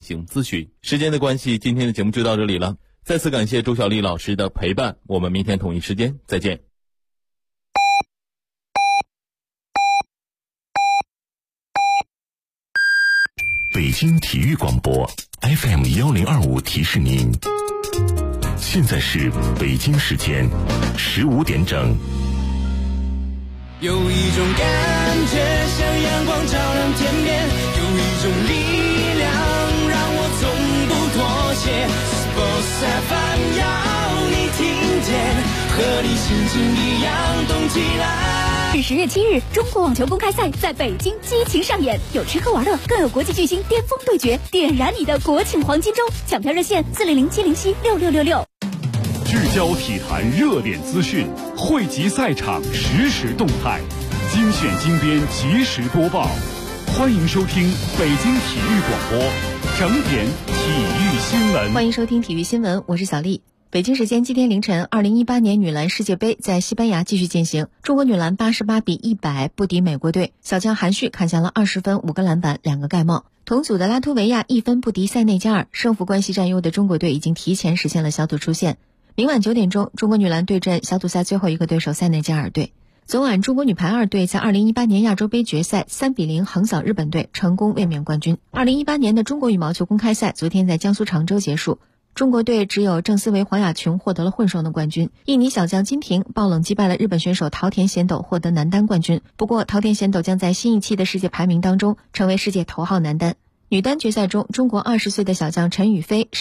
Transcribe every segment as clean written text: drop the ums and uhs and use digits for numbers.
行咨询。时间的关系，今天的节目就到这里了。再次感谢周小丽老师的陪伴，我们明天同一时间再见。 北京体育广播 FM1025 提示您，现在是北京时间15点整。 有一种感觉像阳光照亮天边，有一种力量让我从不妥协。Sports FM 要你听见，和你心情一样动起来。 10月7日，中国网球公开赛在北京激情上演，有吃喝玩乐，更有国际巨星巅峰对决，点燃你的国庆黄金周。抢票热线400-707-6666。 聚焦体坛热点资讯，汇集赛场实时动态，精选精编及时播报。欢迎收听北京体育广播，整点体育新闻。 欢迎收听体育新闻，我是小丽。北京时间今天凌晨，2018年女篮世界杯在西班牙继续进行，中国女篮88-100不敌美国队，小将韩旭砍下了20分、5个篮板、2个盖帽。同组的拉脱维亚1分不敌塞内加尔，胜负关系占优的中国队已经提前实现了小组出线。明晚9点钟，中国女篮对阵小组赛最后一个对手塞内加尔队。昨晚，中国女排2队在2018年亚洲杯决赛3-0横扫日本队，成功卫冕冠军。2018年的中国羽毛球公开赛昨天在江苏常州结束，中国队只有郑思维、黄雅琼获得了混双的冠军。印尼小将金廷爆冷击败了日本选手桃田贤斗，获得男单冠军。不过，桃田贤斗将在新一期的世界排名当中成为世界头号男单。女单决赛中，中国20岁的小将陈雨菲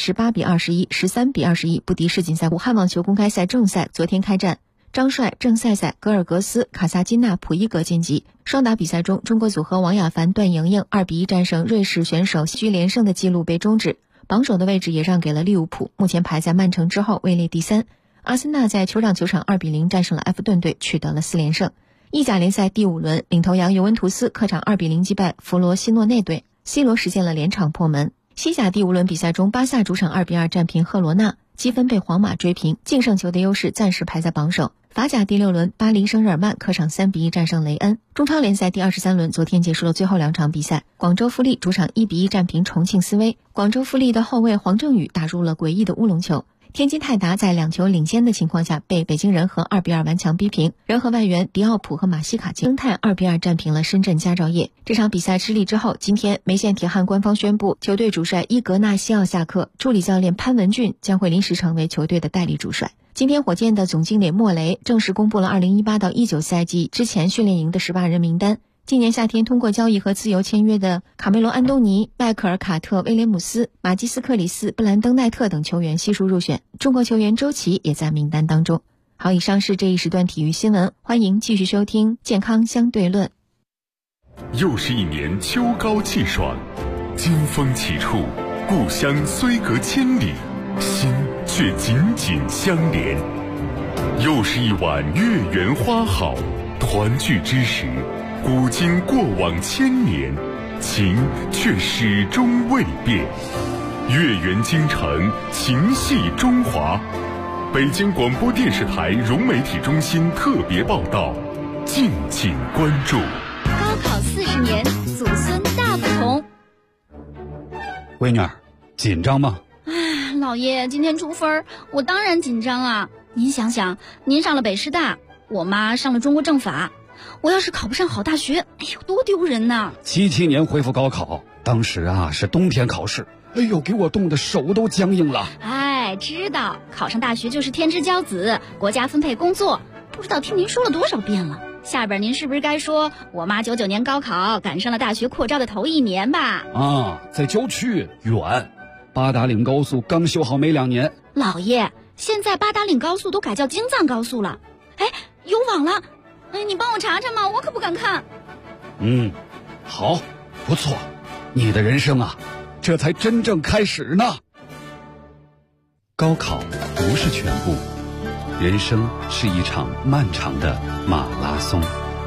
18-21、13-21不敌世锦赛。武汉网球公开赛正赛昨天开战，张帅、郑赛赛、格尔格斯、卡萨金娜、普伊格晋级。双打比赛中，中国组合王雅凡、段莹莹2-1战胜瑞士选手，续连胜的纪录被终止。榜首的位置也让给了利物浦，目前排在曼城之后，位列第3。阿森纳在酋长球场2-0战胜了埃弗顿队，取得了4连胜。意甲联赛第5轮，领头羊尤文图斯客场2-0击败弗罗西诺内队，C 罗实现了连场破门。西甲第5轮比赛中，巴萨主场2-2战平赫罗纳，积分被皇马追平，净胜球的优势暂时排在榜首。法甲第6轮，巴黎圣日耳曼客场3-1战胜雷恩。中超联赛第23轮昨天结束了最后2场比赛，广州富力主场1-1战平重庆斯威，广州富力的后卫黄正宇打入了诡异的乌龙球。天津泰达在2球领先的情况下被北京人和2-2顽强逼平，人和外援迪奥普和马西卡京泰2-2战平了深圳佳兆业。这场比赛失利之后，今天梅县铁汉官方宣布，球队主帅伊格纳西奥下课，助理教练潘文俊将会临时成为球队的代理主帅。今天火箭的总经理莫雷正式公布了2018到19赛季之前训练营的18人名单。今年夏天通过交易和自由签约的卡梅隆·安东尼、迈克尔·卡特、威廉姆斯、马基斯·克里斯、布兰登·奈特等球员悉数入选，中国球员周琦也在名单当中。好，以上是这一时段体育新闻，欢迎继续收听健康相对论。 又是一年秋高气爽，金风起处，故乡虽隔千里，心却紧紧相连。又是一晚月圆花好，团聚之时，古今过往千年，情却始终未变。月圆京城，情系中华。北京广播电视台融媒体中心特别报道，敬请关注。 高考40年，祖孙大不同。 闺女儿，紧张吗？ 老爷，今天出分，我当然紧张啊。您想想，您上了北师大，我妈上了中国政法，我要是考不上好大学，哎呦，多丢人呐 ！77年恢复高考，当时啊是冬天考试，哎呦，给我冻得手都僵硬了。 哎，知道考上大学就是天之骄子，国家分配工作，不知道听您说了多少遍了。下边您是不是该说我妈99年高考赶上了大学扩招的头1年吧？ 啊，在郊区远，八达岭高速刚修好没2年。 老爷，现在八达岭高速都改叫京藏高速了，哎，有网了，哎，你帮我查查嘛，我可不敢看。 好，不错，你的人生啊，这才真正开始呢。高考不是全部，人生是一场漫长的马拉松。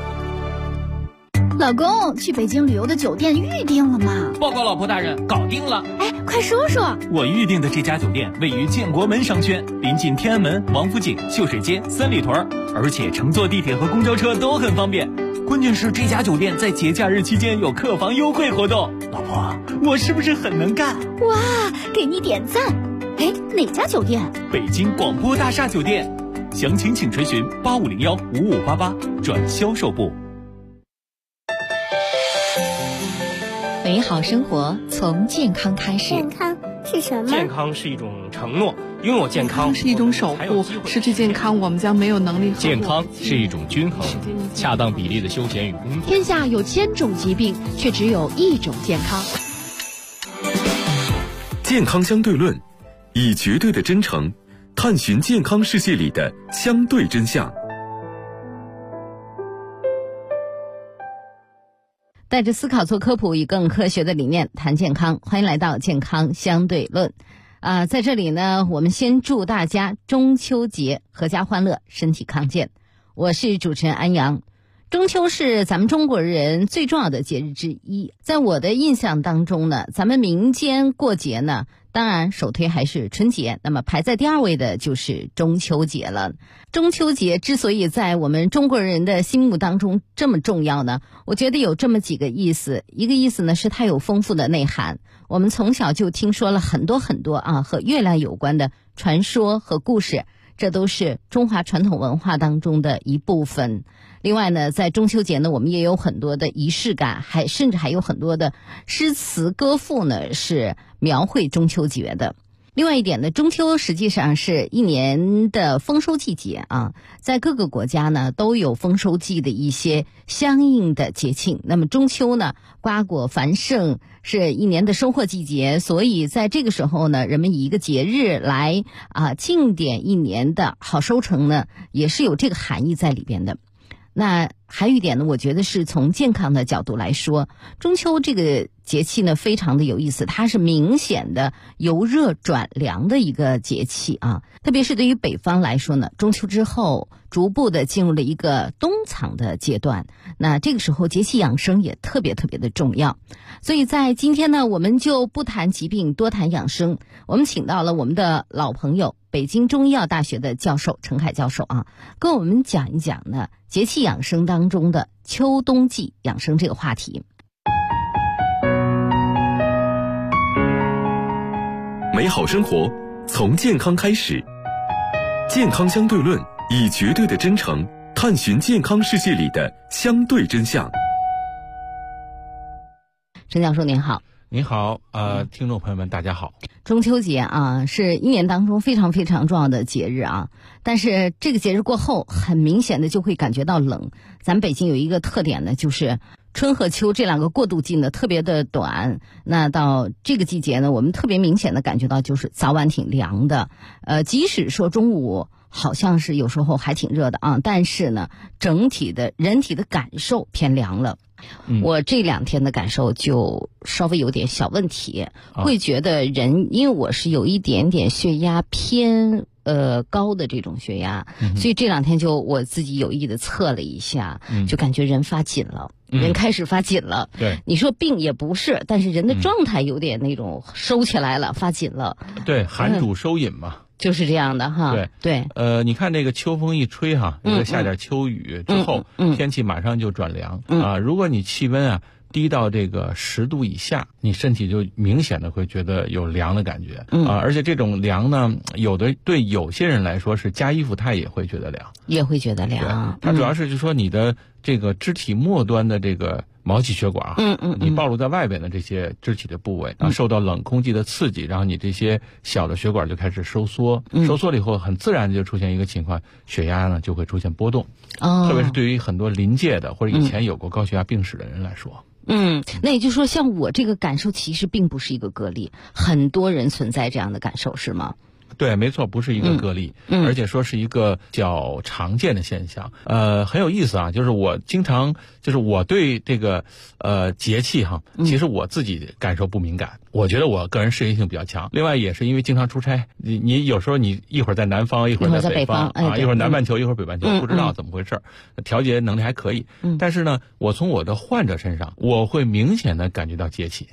老公，去北京旅游的酒店预定了吗？ 报告老婆大人，搞定了。 哎，快说说。 我预定的这家酒店位于建国门商圈，临近天安门、王府井、秀水街、三里屯，而且乘坐地铁和公交车都很方便。关键是这家酒店在节假日期间有客房优惠活动。 老婆，我是不是很能干？ 哇，给你点赞！哎，哪家酒店？ 北京广播大厦酒店，详情请垂询85015588转销售部。 美好生活从健康开始。 健康是什么？ 健康是一种承诺，拥有健康是一种守护，失去健康我们将没有能力。 健康是一种均衡，恰当比例的休闲与工作。 天下有1000种疾病，却只有1种健康。 健康相对论，以绝对的真诚探寻健康世界里的相对真相。 带着思考做科普，以更科学的理念谈健康。欢迎来到健康相对论。在这里呢，我们先祝大家中秋节阖家欢乐，身体康健。我是主持人安阳。中秋是咱们中国人最重要的节日之一。在我的印象当中呢，咱们民间过节呢，当然首推还是春节，那么排在第2位的就是中秋节了。中秋节之所以在我们中国人的心目当中这么重要呢，我觉得有这么几个意思。一个意思呢是它有丰富的内涵，我们从小就听说了很多和月亮有关的传说和故事，这都是中华传统文化当中的一部分。另外呢，在中秋节呢，我们也有很多的仪式感，甚至还有很多的诗词歌赋呢，是描绘中秋节的。另外一点呢，中秋实际上是一年的丰收季节啊，在各个国家呢都有丰收季的一些相应的节庆。那么中秋呢，瓜果繁盛，是一年的收获季节，所以在这个时候呢，人们以一个节日来庆典一年的好收成呢，也是有这个含义在里边的。那还有一点呢，我觉得是从健康的角度来说，中秋这个节气呢非常的有意思，它是明显的由热转凉的一个节气啊。特别是对于北方来说呢，中秋之后逐步的进入了一个冬藏的阶段，那这个时候节气养生也特别的重要。所以在今天呢，我们就不谈疾病，多谈养生。我们请到了我们的老朋友，北京中医药大学的教授陈凯教授啊，跟我们讲一讲呢节气养生当中的秋冬季养生这个话题。 美好生活从健康开始，健康相对论，以绝对的真诚探寻健康世界里的相对真相。 陈教授您好。 您好，听众朋友们大家好。 中秋节啊，是一年当中非常重要的节日啊。但是这个节日过后，很明显的就会感觉到冷。咱北京有一个特点呢，就是春和秋这2个过渡季呢特别的短。那到这个季节呢，我们特别明显的感觉到就是早晚挺凉的。即使说中午好像是有时候还挺热的啊，但是呢，整体的人体的感受偏凉了。我这2天的感受就稍微有点小问题，会觉得人，因为我是有一点点血压偏高的这种血压，所以这2天就我自己有意的测了一下，就感觉人发紧了，人开始发紧了。 对， 你说病也不是，但是人的状态有点那种收起来了，发紧了。 对，寒主收引嘛。 就是这样的哈。对， 你看这个秋风一吹哈，一个下点秋雨之后，天气马上就转凉啊。如果你气温低到这个10度以下，你身体就明显的会觉得有凉的感觉而且这种凉呢，对有些人来说是加衣服他也会觉得凉，它主要是就说你的这个肢体末端的这个毛细血管你暴露在外边的这些肢体的部位受到冷空气的刺激，然后你这些小的血管就开始收缩，收缩了以后很自然就出现一个情况，血压呢就会出现波动。特别是对于很多临界的或者以前有过高血压病史的人来说。 那也就是说像我这个感受其实并不是一个个例，很多人存在这样的感受是吗？ 对，没错，不是一个个例，而且说是一个较常见的现象。很有意思啊，就是我经常，就是我对这个节气其实我自己感受不敏感，我觉得我个人适应性比较强。另外也是因为经常出差，你有时候你一会儿在南方，一会儿在北方一会儿南半球，一会儿北半球，不知道怎么回事，调节能力还可以。但是呢，我从我的患者身上，我会明显的感觉到节气。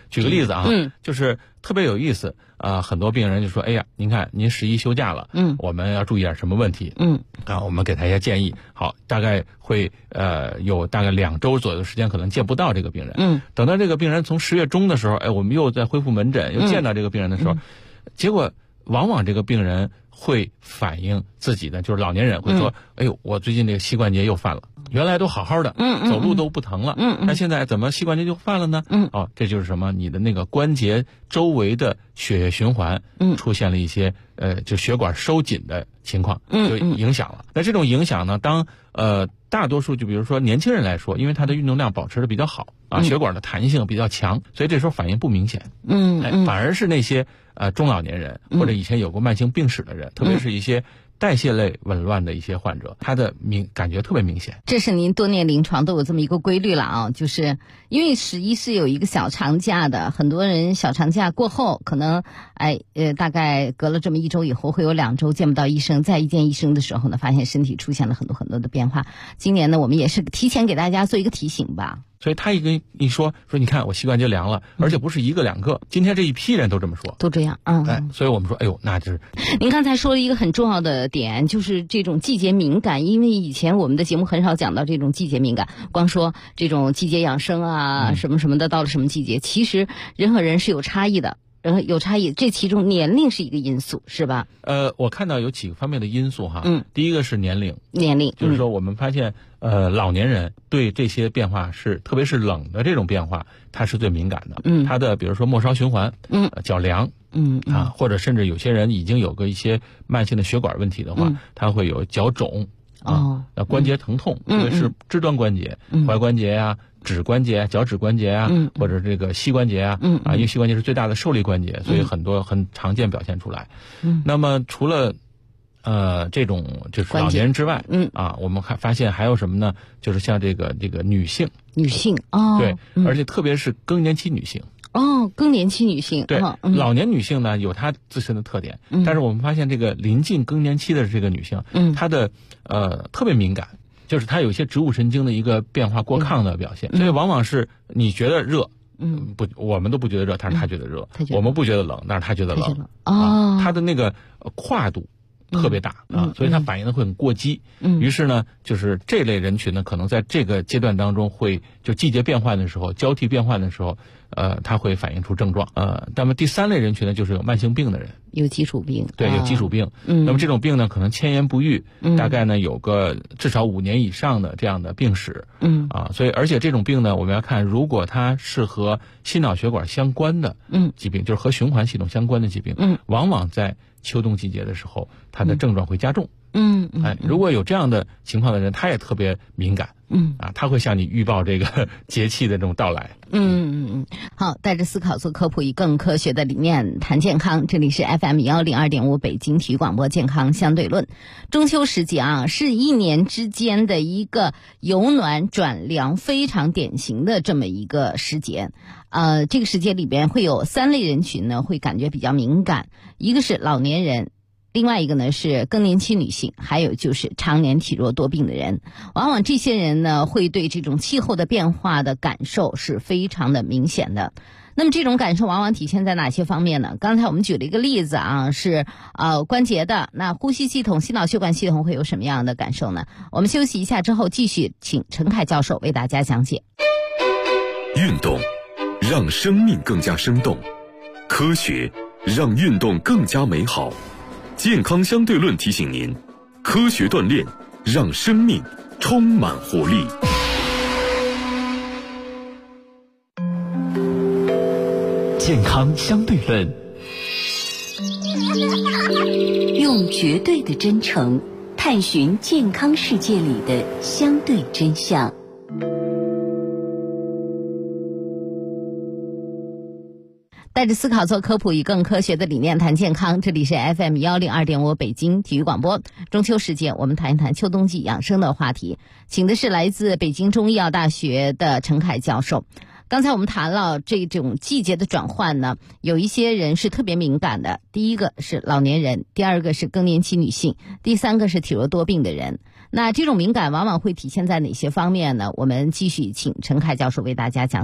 举个例子啊，就是特别有意思很多病人就说，哎呀，您看您11休假了，我们要注意点什么问题？我们给他一些建议。好，大概会有大概2周左右的时间，可能见不到这个病人。等到这个病人从10月中的时候，我们又在恢复门诊，又见到这个病人的时候，结果往往这个病人会反映自己的，就是老年人会说，哎呦，我最近这个膝关节又犯了，原来都好好的，走路都不疼了，那现在怎么膝关节就犯了呢？这就是什么？你的那个关节周围的血液循环出现了一些就血管收紧的情况，就影响了。那这种影响呢，当大多数就比如说年轻人来说，因为他的运动量保持的比较好血管的弹性比较强，所以这时候反应不明显。反而是那些中老年人或者以前有过慢性病史的人，特别是一些代谢类紊乱的一些患者，他的感觉特别明显。 这是您多年临床都有这么一个规律了啊，就是因为11是有一个小长假的，很多人小长假过后可能大概隔了这么1周以后会有2周见不到医生，再一见医生的时候呢，发现身体出现了很多很多的变化。今年呢，我们也是提前给大家做一个提醒吧。 所以他一跟你说你看我膝关节凉了，而且不是1个2个，今天这一批人都这么说， 都这样。 所以我们说，哎呦，那就是您刚才说了一个很重要的点，就是这种季节敏感。因为以前我们的节目很少讲到这种季节敏感，光说这种季节养生啊，什么什么的，到了什么季节，其实人和人是有差异的。有差异，这其中年龄是一个因素，是吧？ 我看到有几个方面的因素哈。第一个是年龄，就是说我们发现老年人对这些变化特别是冷的这种变化，他是最敏感的。他的比如说末梢循环，脚凉，或者甚至有些人已经有过一些慢性的血管问题的话，他会有脚肿关节疼痛，特别是肢端关节，踝关节啊。指关节、脚趾关节啊，或者这个膝关节啊，因为膝关节是最大的受力关节，所以很多很常见表现出来。那么除了这种就是老年人之外，我们发现还有什么呢？就是像这个女性对，而且特别是更年期女性。 更年期女性对，老年女性呢有她自身的特点，但是我们发现这个临近更年期的这个女性，她的特别敏感。就是它有一些植物神经的一个变化过亢的表现，所以往往是你觉得热，我们都不觉得热，但是他觉得热；我们不觉得冷，但是他觉得冷。它的那个跨度特别大所以它反应的会很过激。于是呢，就是这类人群呢，可能在这个阶段当中会就季节变换的时候、交替变换的时候，它会反映出症状。那么第3类人群呢，就是有慢性病的人。 有基础病， 对，有基础病。那么这种病呢，可能千言不愈，大概呢有个至少5年以上的这样的病史。所以而且这种病呢，我们要看，如果它是和心脑血管相关的疾病，就是和循环系统相关的疾病，往往在秋冬季节的时候，它的症状会加重。如果有这样的情况的人，他也特别敏感。他会向你预报这个节气的这种到来。 好，带着思考做科普，以更科学的理念谈健康。这里是 FM102.5 北京体育广播健康相对论。中秋时节是一年之间的一个由暖转凉非常典型的这么一个时节。这个时节里边会有3类人群呢，会感觉比较敏感。一个是老年人，另外一个呢是更年期女性，还有就是常年体弱多病的人。往往这些人呢，会对这种气候的变化的感受是非常的明显的。那么这种感受往往体现在哪些方面呢？刚才我们举了一个例子是关节的，那呼吸系统、心脑血管系统会有什么样的感受呢？我们休息一下之后继续请陈凯教授为大家讲解。 运动让生命更加生动，科学让运动更加美好。健康相对论提醒您，科学锻炼让生命充满活力。 健康相对论， 用绝对的真诚探寻健康世界里的相对真相。 带着思考做科普，以更科学的理念谈健康。这里是 FM102.5 北京体育广播。中秋时节，我们谈一谈秋冬季养生的话题，请的是来自北京中医药大学的陈凯教授。刚才我们谈了这种季节的转换呢，有一些人是特别敏感的。第一个是老年人，第二个是更年期女性，第三个是体弱多病的人。那这种敏感往往会体现在哪些方面呢？我们继续请陈凯教授为大家讲解。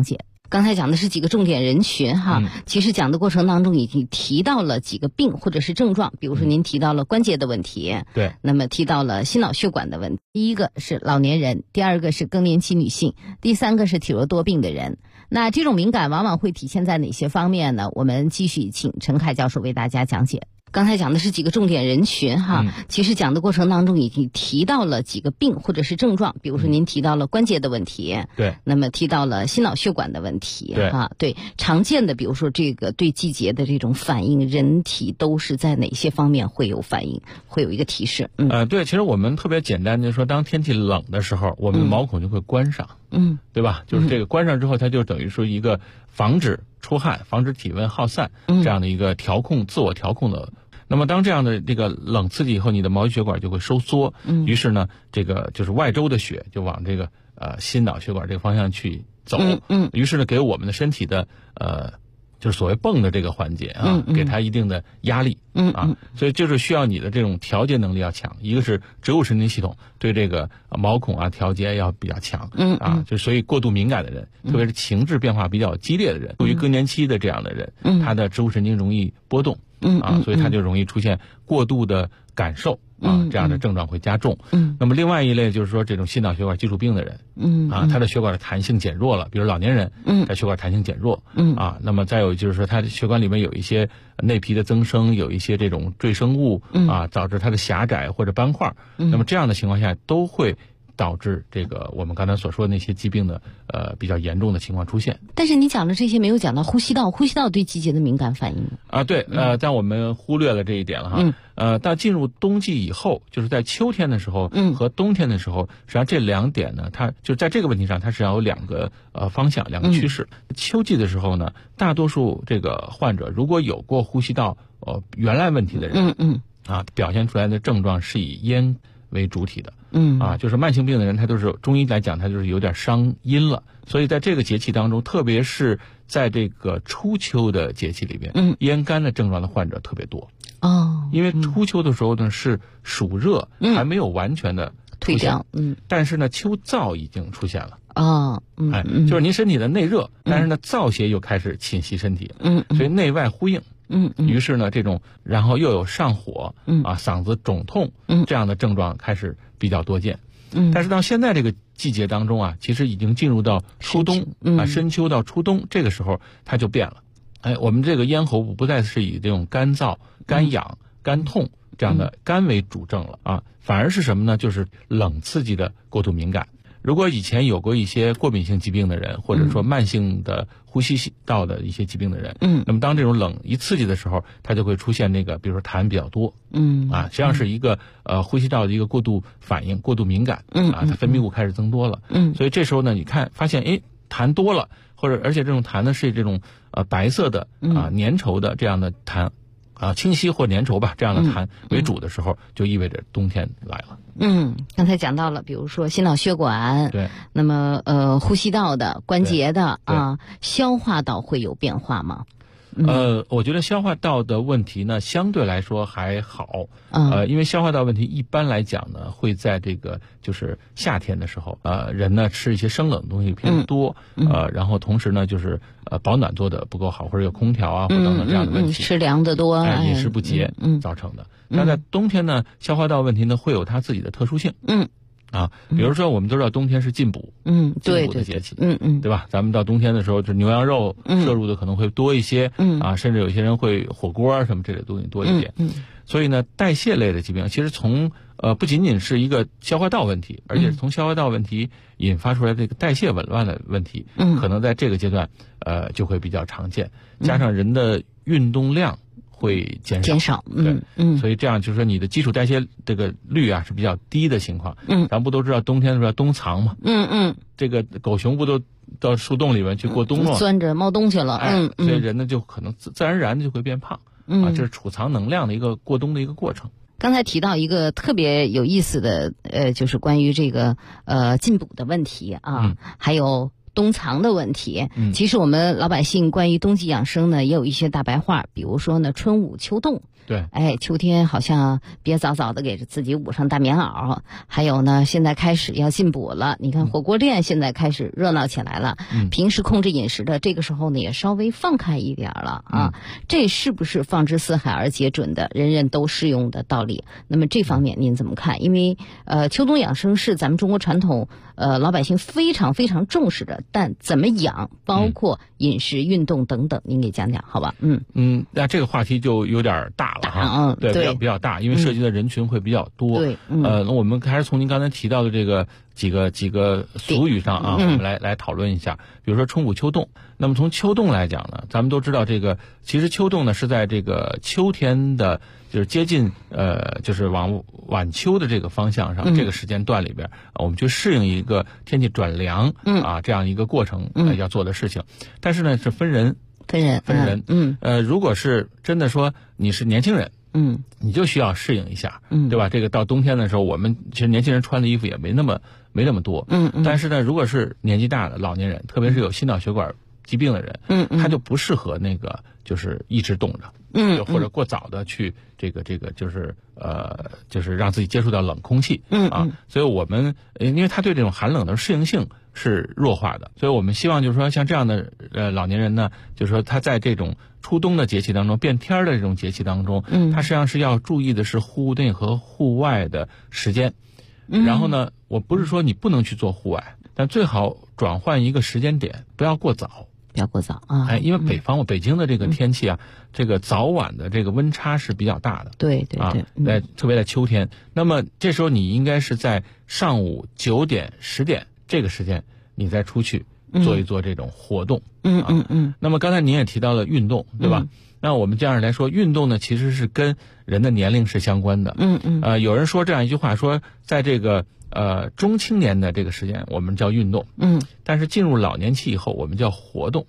刚才讲的是几个重点人群哈，其实讲的过程当中已经提到了几个病或者是症状，比如说您提到了关节的问题， 对， 那么提到了心脑血管的问题，第一个是老年人，第二个是更年期女性，第三个是体弱多病的人。那这种敏感往往会体现在哪些方面呢？我们继续请陈凯教授为大家讲解。刚才讲的是几个重点人群哈，其实讲的过程当中已经提到了几个病或者是症状，比如说您提到了关节的问题， 对， 那么提到了心脑血管的问题， 对啊，对，常见的比如说这个对季节的这种反应，人体都是在哪些方面会有反应，会有一个提示？ 对，其实我们特别简单，就是说当天气冷的时候，我们的毛孔就会关上，对吧？就是这个关上之后，它就等于说一个防止出汗、防止体温耗散这样的一个调控、自我调控的。那么当这样的这个冷刺激以后，你的毛细血管就会收缩，于是呢，这个就是外周的血就往这个心脑血管这个方向去走，于是呢，给我们的身体的就是所谓泵的这个环节啊，给它一定的压力，所以就是需要你的这种调节能力要强，一个是植物神经系统对这个毛孔啊调节要比较强，就所以过度敏感的人，特别是情志变化比较激烈的人，对于更年期的这样的人，他的植物神经容易波动。所以它就容易出现过度的感受这样的症状会加重。那么另外一类就是说这种心脑血管基础病的人，他的血管的弹性减弱了，比如老年人，他血管弹性减弱，那么再有就是说他的血管里面有一些内皮的增生，有一些这种赘生物导致它的狭窄或者斑块，那么这样的情况下都会导致这个我们刚才所说的那些疾病的比较严重的情况出现。 但是你讲的这些没有讲到呼吸道对季节的敏感反应对，但我们忽略了这一点了哈。到进入冬季以后，就是在秋天的时候和冬天的时候，实际上这两点呢，它就在这个问题上，它实际上有两个方向，两个趋势。秋季的时候呢，大多数这个患者如果有过呼吸道原来问题的人，表现出来的症状是以咽为主体的，就是慢性病的人，他都是中医来讲，他就是有点伤阴了。所以在这个节气当中，特别是在这个初秋的节气里边，咽干的症状的患者特别多。因为初秋的时候呢是暑热还没有完全的退掉， 但是呢秋燥已经出现了。 就是您身体的内热，但是呢燥邪又开始侵袭身体，所以内外呼应。于是呢，这种然后又有上火，嗓子肿痛，这样的症状开始比较多见。但是到现在这个季节当中其实已经进入到初冬，深秋到初冬，这个时候它就变了。我们这个咽喉部不再是以这种干燥、干痒、干痛这样的干为主症了反而是什么呢？就是冷刺激的过度敏感。如果以前有过一些过敏性疾病的人，或者说慢性的呼吸道的一些疾病的人，那么当这种冷一刺激的时候，它就会出现那个，比如说痰比较多，实际上是一个呼吸道的一个过度反应、过度敏感，它分泌物开始增多了，所以这时候呢，你看发现痰多了，或者而且这种痰呢是这种白色的粘稠的这样的痰。清晰或粘稠吧，这样的痰为主的时候，就意味着冬天来了。 刚才讲到了，比如说心脑血管， 对， 那么呼吸道的、关节的消化道会有变化吗？ 我觉得消化道的问题呢，相对来说还好。因为消化道问题一般来讲呢，会在这个就是夏天的时候，人呢吃一些生冷的东西偏多，然后同时呢就是保暖做的不够好，或者有空调或等等这样的问题， 吃凉的多， 饮食不节造成的。那在冬天呢，消化道问题呢会有它自己的特殊性。比如说我们都知道冬天是进补，进补的节气，对吧？咱们到冬天的时候，就牛羊肉摄入的可能会多一些，甚至有些人会火锅什么这类东西多一点。所以呢，代谢类的疾病其实从不仅仅是一个消化道问题，而且从消化道问题引发出来这个代谢紊乱的问题，可能在这个阶段就会比较常见，加上人的运动量会减少，所以这样就是说你的基础代谢这个率是比较低的情况。咱不都知道冬天的时候要冬藏嘛？这个狗熊不都到树洞里面去过冬了， 钻着猫冬去了。 所以人呢就可能自然而然就会变胖。这是储藏能量的一个过冬的一个过程。 刚才提到一个特别有意思的就是关于这个进补的问题还有冬藏的问题。其实我们老百姓关于冬季养生呢，也有一些大白话，比如说呢，春捂秋冻。 对， 秋天好像别早早的给自己捂上大棉袄。还有呢，现在开始要进补了，你看火锅店现在开始热闹起来了。平时控制饮食的这个时候呢，也稍微放开一点了啊。这是不是放之四海而皆准的，人人都适用的道理？那么这方面您怎么看？因为秋冬养生是咱们中国传统老百姓非常非常重视的，但怎么养，包括饮食、运动等等，您给讲讲好吧？ 那这个话题就有点大了哈，对，比较大，因为涉及的人群会比较多。 对， 那我们还是从您刚才提到的这个几个俗语上啊，我们来讨论一下。比如说春捂秋冻，那么从秋冻来讲呢，咱们都知道这个，其实秋冻呢是在这个秋天的，就是接近就是往晚秋的这个方向上，这个时间段里边，我们去适应一个天气转凉这样一个过程要做的事情。但是呢是分人。如果是真的说你是年轻人，你就需要适应一下，对吧？这个到冬天的时候，我们其实年轻人穿的衣服也没那么多，但是呢，如果是年纪大的老年人，特别是有心脑血管疾病的人，他就不适合那个就是一直冻着，或者过早的去这个就是让自己接触到冷空气，所以我们因为他对这种寒冷的适应性是弱化的，所以我们希望就是说像这样的老年人呢，就是说他在这种初冬的节气当中，变天的这种节气当中，他实际上是要注意的是户内和户外的时间。然后呢，我不是说你不能去做户外，但最好转换一个时间点，不要过早。 不要过早啊！ 因为北京的这个天气啊，这个早晚的这个温差是比较大的。 对， 特别在秋天。那么这时候你应该是在上午9点、10点这个时间，你再出去做一做这种活动。那么刚才您也提到了运动，对吧？那我们这样来说，运动呢其实是跟人的年龄是相关的。有人说这样一句话，说在这个中青年的这个时间我们叫运动，但是进入老年期以后我们叫活动。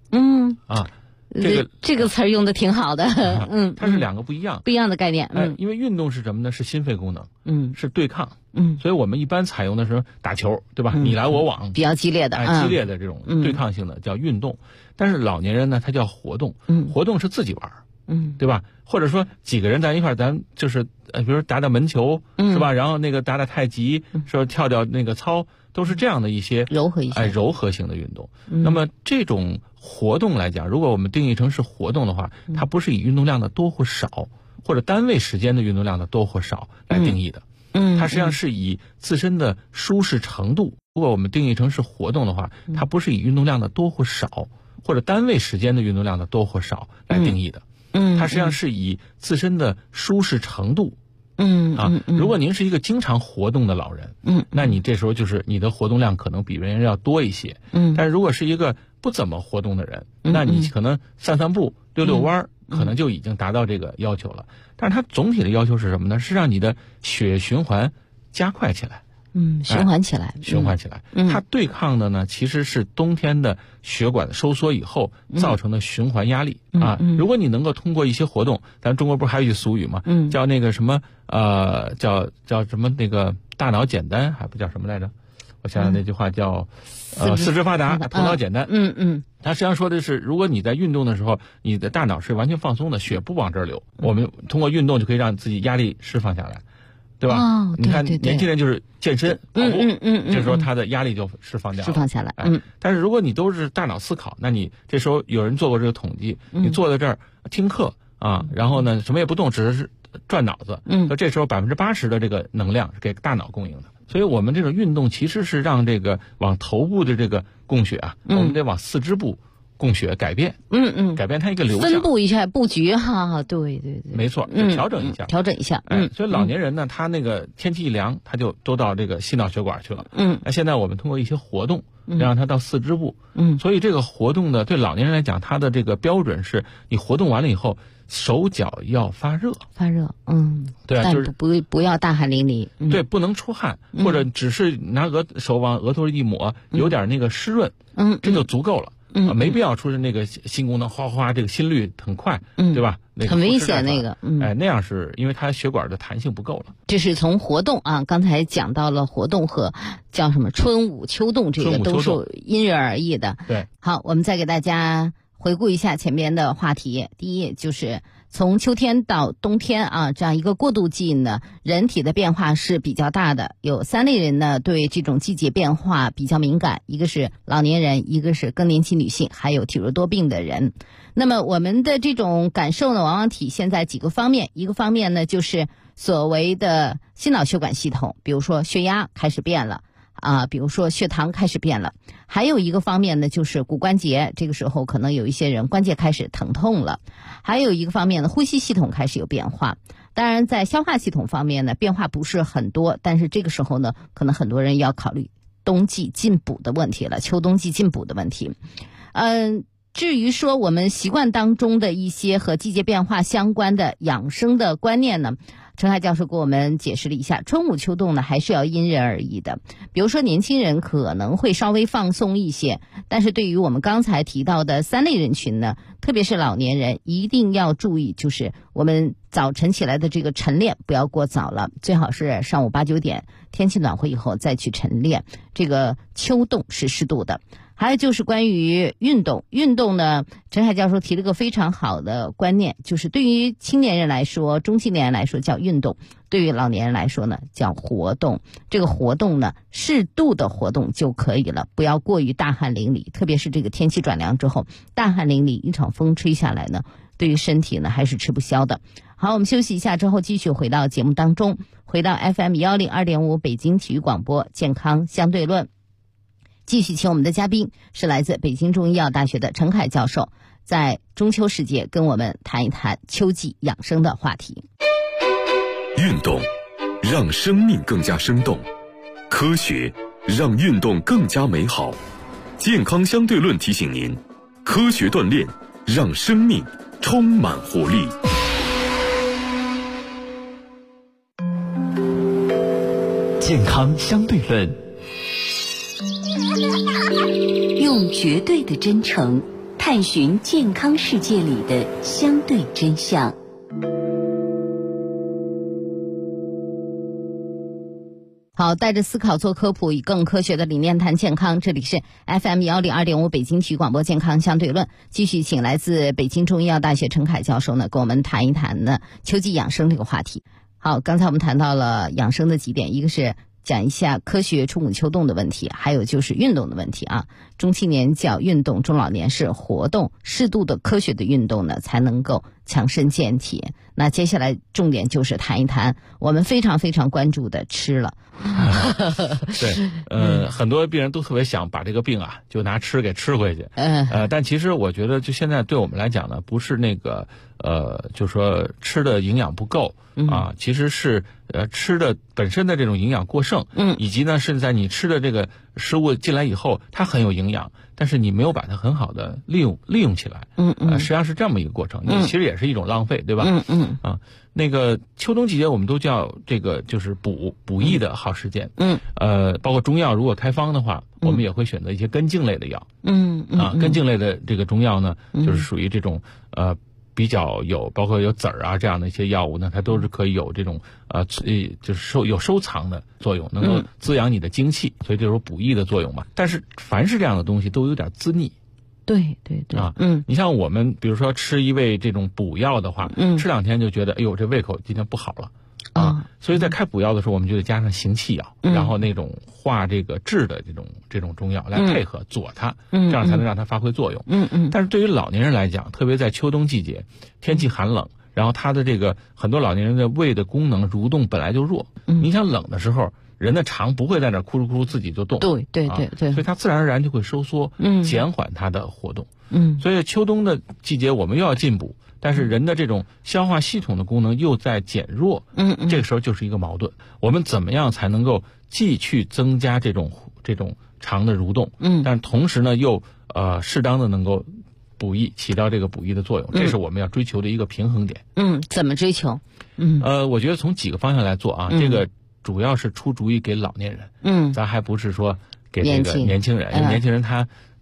这个词儿用的挺好的。 它是两个不一样的概念。 因为运动是什么呢？是心肺功能，是对抗。所以我们一般采用的是打球，对吧？你来我往， 比较激烈的， 激烈的这种对抗性的叫运动。但是老年人呢，他叫活动。活动是自己玩，对吧？或者说几个人在一块儿，咱就是比如打打门球，是吧？然后那个打打太极，说跳跳那个操，都是这样的一些柔和性的运动。那么这种活动来讲，如果我们定义成是活动的话，它不是以运动量的多或少，或者单位时间的运动量的多或少来定义的。它实际上是以自身的舒适程度。如果我们定义成是活动的话，它不是以运动量的多或少，或者单位时间的运动量的多或少来定义的。它实际上是以自身的舒适程度。如果您是一个经常活动的老人，那你这时候就是你的活动量可能比别人要多一些。但是如果是一个不怎么活动的人，那你可能散散步、溜溜弯，可能就已经达到这个要求了。但是它总体的要求是什么呢？是让你的血液循环加快起来。 循环起来。 它对抗的呢，其实是冬天的血管收缩以后造成的循环压力。如果你能够通过一些活动，咱中国不是还有一句俗语吗？叫那个什么叫什么那个大脑简单，还不叫什么来着？我想想那句话叫四肢发达，头脑简单。它实际上说的是，如果你在运动的时候，你的大脑是完全放松的，血不往这儿流，我们通过运动就可以让自己压力释放下来。对吧？你看年轻人就是健身跑步，这时候他的压力就释放掉了， 释放下来。 但是如果你都是大脑思考，那你这时候有人做过这个统计，你坐在这儿听课然后呢什么也不动，只是转脑子，那这时候80%的这个能量是给大脑供应的。所以我们这种运动其实是让这个往头部的这个供血我们得往四肢部供血改变，改变它一个流向， 分布一下布局哈，对， 没错，调整一下，所以老年人呢，他那个天气一凉，他就都到这个心脑血管去了，那现在我们通过一些活动，让他到四肢部，所以这个活动的对老年人来讲，他的这个标准是你活动完了以后，手脚要发热，对啊，就是不要大汗淋漓， 对，不能出汗，或者只是拿手往额头一抹，有点那个湿润，这就足够了。 没必要出现那个心功能哗哗，这个心率很快，对吧？ 很危险那个， 那样是因为它血管的弹性不够了。 这是从活动啊，刚才讲到了活动和叫什么春捂秋冻，这个都是因人而异的。 对， 好，我们再给大家回顾一下前边的话题。第一就是从秋天到冬天啊，这样一个过渡季呢，人体的变化是比较大的。有3类人呢对这种季节变化比较敏感，一个是老年人，一个是更年期女性，还有体弱多病的人。那么我们的这种感受呢，往往体现在几个方面。一个方面呢，就是所谓的心脑血管系统，比如说血压开始变了比如说血糖开始变了。还有一个方面呢，就是骨关节，这个时候可能有一些人关节开始疼痛了。还有一个方面呢，呼吸系统开始有变化。当然在消化系统方面呢，变化不是很多，但是这个时候呢，可能很多人要考虑冬季进补的问题了，秋冬季进补的问题。至于说我们习惯当中的一些和季节变化相关的养生的观念呢，陈海教授给我们解释了一下，春捂秋冻呢还是要因人而异的。比如说年轻人可能会稍微放松一些，但是对于我们刚才提到的3类人群呢，特别是老年人，一定要注意，就是我们早晨起来的这个晨练不要过早了，最好是上午8、9点天气暖和以后再去晨练。这个秋冻是适度的。还有就是关于运动呢，陈海教授提了个非常好的观念，就是对于青年人来说，中青年人来说叫运动，对于老年人来说呢叫活动。这个活动呢，适度的活动就可以了，不要过于大汗淋漓，特别是这个天气转凉之后，大汗淋漓，一场风吹下来呢，对于身体呢还是吃不消的。好，我们休息一下之后继续回到节目当中，回到 FM102.5 北京体育广播健康相对论。继续请我们的嘉宾是来自北京中医药大学的陈凯教授，在中秋时节跟我们谈一谈秋季养生的话题。 运动让生命更加生动，科学让运动更加美好。健康相对论提醒您，科学锻炼让生命充满活力。 健康相对论， 用绝对的真诚探寻健康世界里的相对真相。 好，带着思考做科普，以更科学的理念谈健康。这里是 FM102.5 北京体育广播健康相对论，继续请来自北京中医药大学陈凯教授呢，跟我们谈一谈呢秋季养生这个话题。好，刚才我们谈到了养生的几点，一个是讲一下科学春捂秋冻的问题，还有就是运动的问题啊。中青年叫运动，中老年是活动，适度的科学的运动呢，才能够强身健体。那接下来重点就是谈一谈我们非常非常关注的吃了。 对，很多病人都特别想把这个病啊，就拿吃给吃回去。但其实我觉得，就现在对我们来讲呢，不是那个就是说吃的营养不够啊，其实是吃的本身的这种营养过剩，以及呢是在你吃的这个食物进来以后，它很有营养，但是你没有把它很好的利用起来，实际上是这么一个过程，其实也是一种浪费，对吧？那个秋冬季节我们都叫这个就是补益的好时间，包括中药如果开方的话，我们也会选择一些根茎类的药，根茎类的这个中药呢，就是属于这种比较有包括有籽儿啊这样的一些药物呢，它都是可以有这种就是有收藏的作用，能够滋养你的精气，所以这种补益的作用嘛。但是凡是这样的东西都有点滋腻。 对你像我们比如说吃一味这种补药的话，吃2天就觉得哎呦这胃口今天不好了所以在开补药的时候，我们就得加上行气药，然后那种化这个滞的这种中药来配合佐它，这样才能让它发挥作用。但是对于老年人来讲，特别在秋冬季节，天气寒冷，然后他的这个很多老年人的胃的功能蠕动本来就弱，你想冷的时候，人的肠不会在那儿咕噜咕噜自己就动， 对， 所以它自然而然就会收缩，减缓它的活动。所以秋冬的季节我们又要进补，但是人的这种消化系统的功能又在减弱，这个时候就是一个矛盾。我们怎么样才能够既去增加这种肠的蠕动，但同时呢又适当的能够补益，起到这个补益的作用，这是我们要追求的一个平衡点。 怎么追求？ 我觉得从几个方向来做啊，这个主要是出主意给老年人，咱还不是说给这个年轻人，年轻人他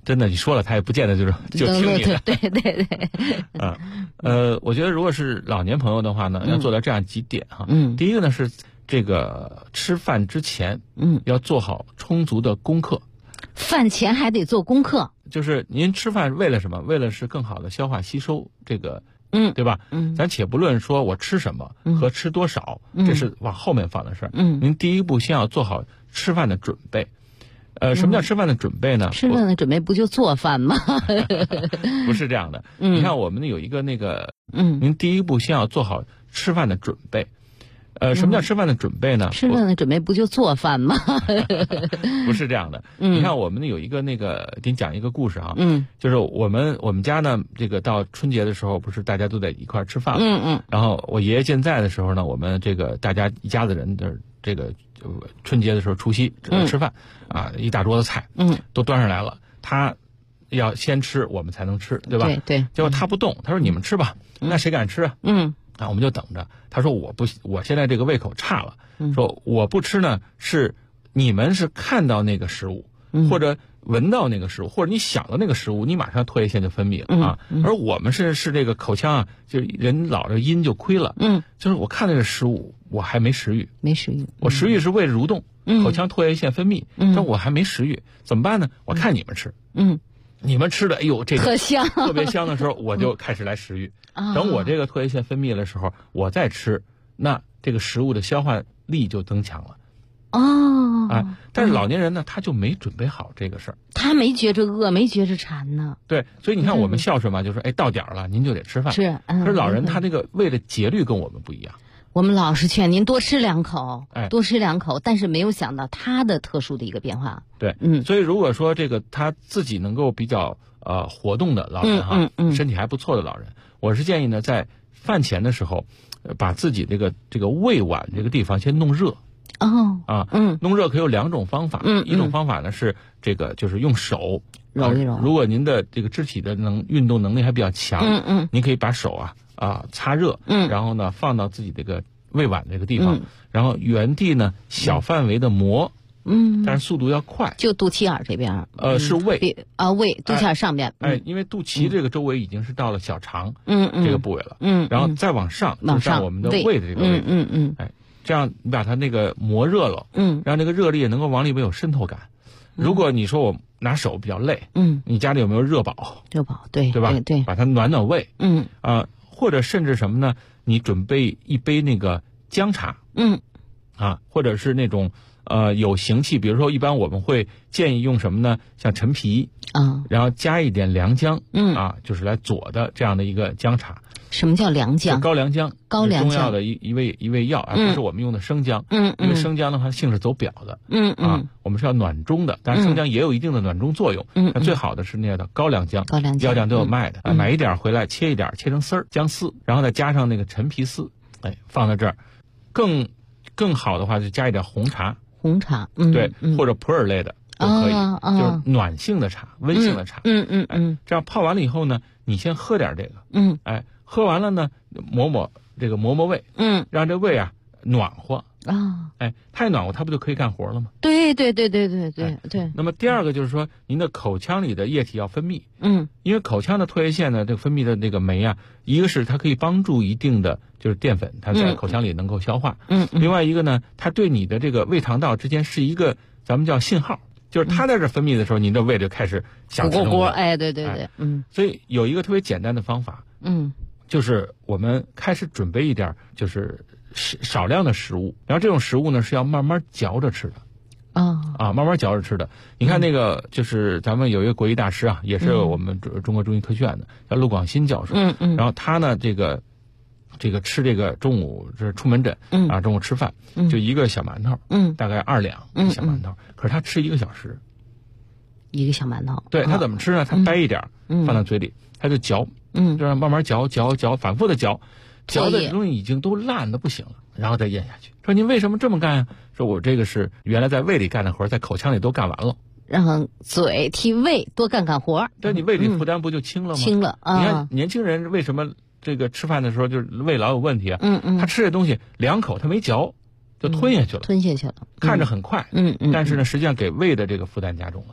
真的你说了，他也不见得就听你的。 对。 我觉得如果是老年朋友的话呢，要做到这样几点哈。第一个呢是这个吃饭之前，要做好充足的功课。 饭前还得做功课。 就是您吃饭为了什么？为了是更好的消化吸收这个。对吧？咱且不论说我吃什么和吃多少，这是往后面放的事儿。您第一步先要做好吃饭的准备。什么叫吃饭的准备呢？ 吃饭的准备不就做饭吗？ 不是这样的。你看我们有一个那个，您第一步先要做好吃饭的准备。什么叫吃饭的准备呢？ 吃饭的准备不就做饭吗？ 不是这样的。你看我们有一个那个，给你讲一个故事啊。就是我们家呢，这个到春节的时候，不是大家都在一块儿吃饭吗？然后我爷爷健在的时候呢，我们这个大家一家子人的这个春节的时候除夕吃饭啊，一大桌子菜，都端上来了，他要先吃，我们才能吃，对吧？ 对。 结果他不动，他说你们吃吧，那谁敢吃啊？我们就等着。他说我现在这个胃口差了，说我不吃呢，是你们是看到那个食物，或者闻到那个食物，或者你想到那个食物，你马上唾液腺就分泌了啊。而我们是这个口腔啊，就人老了阴就亏了。就是我看那个食物，我还没食欲，我食欲是胃蠕动，口腔唾液腺分泌，但我还没食欲，怎么办呢？我看你们吃，你们吃的，哎呦，这个特香， 特别香的时候，我就开始来食欲。等我这个唾液腺分泌的时候，我再吃，那这个食物的消化力就增强了。但是老年人呢，他就没准备好这个事儿， 他没觉着饿，没觉着馋呢。 对，所以你看我们孝顺嘛，就说到点儿了，您就得吃饭。 是， 可是老人他这个胃的节律跟我们不一样。 我们老是劝您多吃两口，多吃两口，但是没有想到他的特殊的一个变化。 对，所以如果说这个他自己能够比较活动的老人哈，身体还不错的老人，我是建议呢，在饭前的时候，把自己这个胃脘这个地方先弄热。弄热可以有两种方法。一种方法呢是这个就是用手揉一揉。 如果您的这个肢体的运动能力还比较强，您可以把手擦热，然后呢放到自己这个胃脘这个地方，然后原地呢小范围的磨，但是速度要快。 就肚脐眼这边。 是胃胃肚脐眼上边。 因为肚脐这个周围已经是到了小肠这个部位了，然后再往上就上我们的胃的这个位置，这样你把它那个磨热了，让那个热力能够往里面有渗透感。如果你说我拿手比较累，你家里有没有热宝？ 热宝，对吧？ 对， 把它暖暖胃，或者甚至什么呢？你准备一杯那个姜茶，或者是那种有行气，比如说一般我们会建议用什么呢？像陈皮然后加一点良姜，就是来佐的这样的一个姜茶。 什么叫良姜？ 高良姜，中药的一味药，不是我们用的生姜。因为生姜的话性是走表的，我们是要暖中的，但是生姜也有一定的暖中作用。那最好的是那样的高良姜，药店都有卖的，买一点回来切一点，切成丝儿，姜丝，然后再加上那个陈皮丝，放在这儿。更好的话就加一点红茶，对，或者普洱类的都可以，就是暖性的茶，温性的茶。这样泡完了以后呢，你先喝点这个，喝完了呢，磨胃，让这胃暖和太暖和，它不就可以干活了吗？ 对。 那么第二个就是说，您的口腔里的液体要分泌，因为口腔的唾液腺呢，这个分泌的这个酶一个是它可以帮助一定的就是淀粉，它在口腔里能够消化，另外一个呢，它对你的这个胃肠道之间是一个咱们叫信号。就是它在这分泌的时候，您的胃就开始想吃东西。 对， 所以有一个特别简单的方法，就是我们开始准备一点就是少量的食物，然后这种食物呢是要慢慢嚼着吃的，慢慢嚼着吃的。你看那个就是咱们有一个国医大师也是我们中国中医科学院的，叫陆广新教授，然后他呢这个吃这个中午这出门诊中午吃饭就一个小馒头，大概2两小馒头，可是他吃1个小时， 一个小馒头。 对，他怎么吃呢？他掰一点放到嘴里，他就嚼，就让慢慢嚼，反复的嚼的东西已经都烂的不行了，然后再咽下去。说您为什么这么干呀？说我这个是原来在胃里干的活，在口腔里都干完了， 让嘴替胃多干活。 对，你胃里负担不就轻了吗？ 轻了。 你看年轻人为什么这个吃饭的时候就是胃老有问题他吃这东西2口他没嚼就吞下去了， 吞下去了， 看着很快，但是呢实际上给胃的这个负担加重了。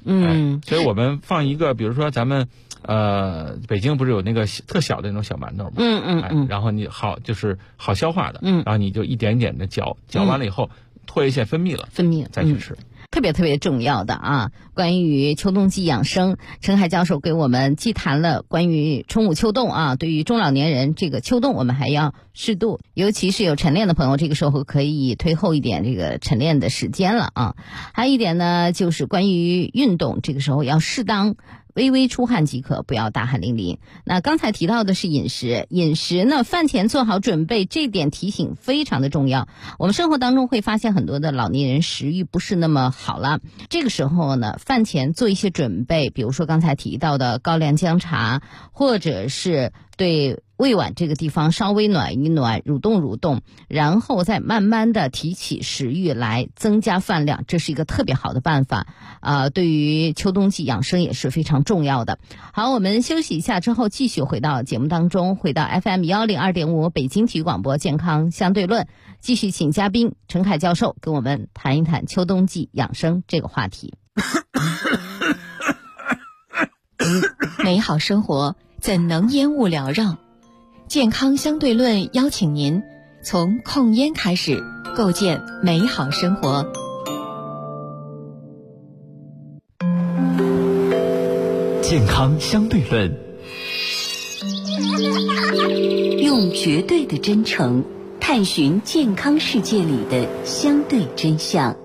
所以我们放一个，比如说咱们北京不是有那个特小的那种小馒头吗？然后你就是好消化的，然后你就一点一点的嚼完了以后，唾液腺分泌了再去吃。 特别特别重要的啊！关于秋冬季养生，陈海教授给我们既谈了关于春捂秋冻啊，对于中老年人这个秋冻我们还要适度，尤其是有晨练的朋友，这个时候可以推后一点这个晨练的时间了啊。还有一点呢，就是关于运动，这个时候要适当微微出汗即可，不要大汗淋漓。那刚才提到的是饮食呢，饭前做好准备，这点提醒非常的重要。我们生活当中会发现很多的老年人食欲不是那么好了，这个时候呢，饭前做一些准备，比如说刚才提到的高粱姜茶，或者是对胃脘这个地方稍微暖一暖，蠕动，然后再慢慢的提起食欲来增加饭量，这是一个特别好的办法对于秋冬季养生也是非常重要的。好，我们休息一下之后继续回到节目当中，回到 FM 102.5北京体育广播健康相对论，继续请嘉宾陈凯教授跟我们谈一谈秋冬季养生这个话题。 美好生活怎能烟雾缭绕？健康相对论邀请您从控烟开始，构建美好生活。 健康相对论， 用绝对的真诚探寻健康世界里的相对真相。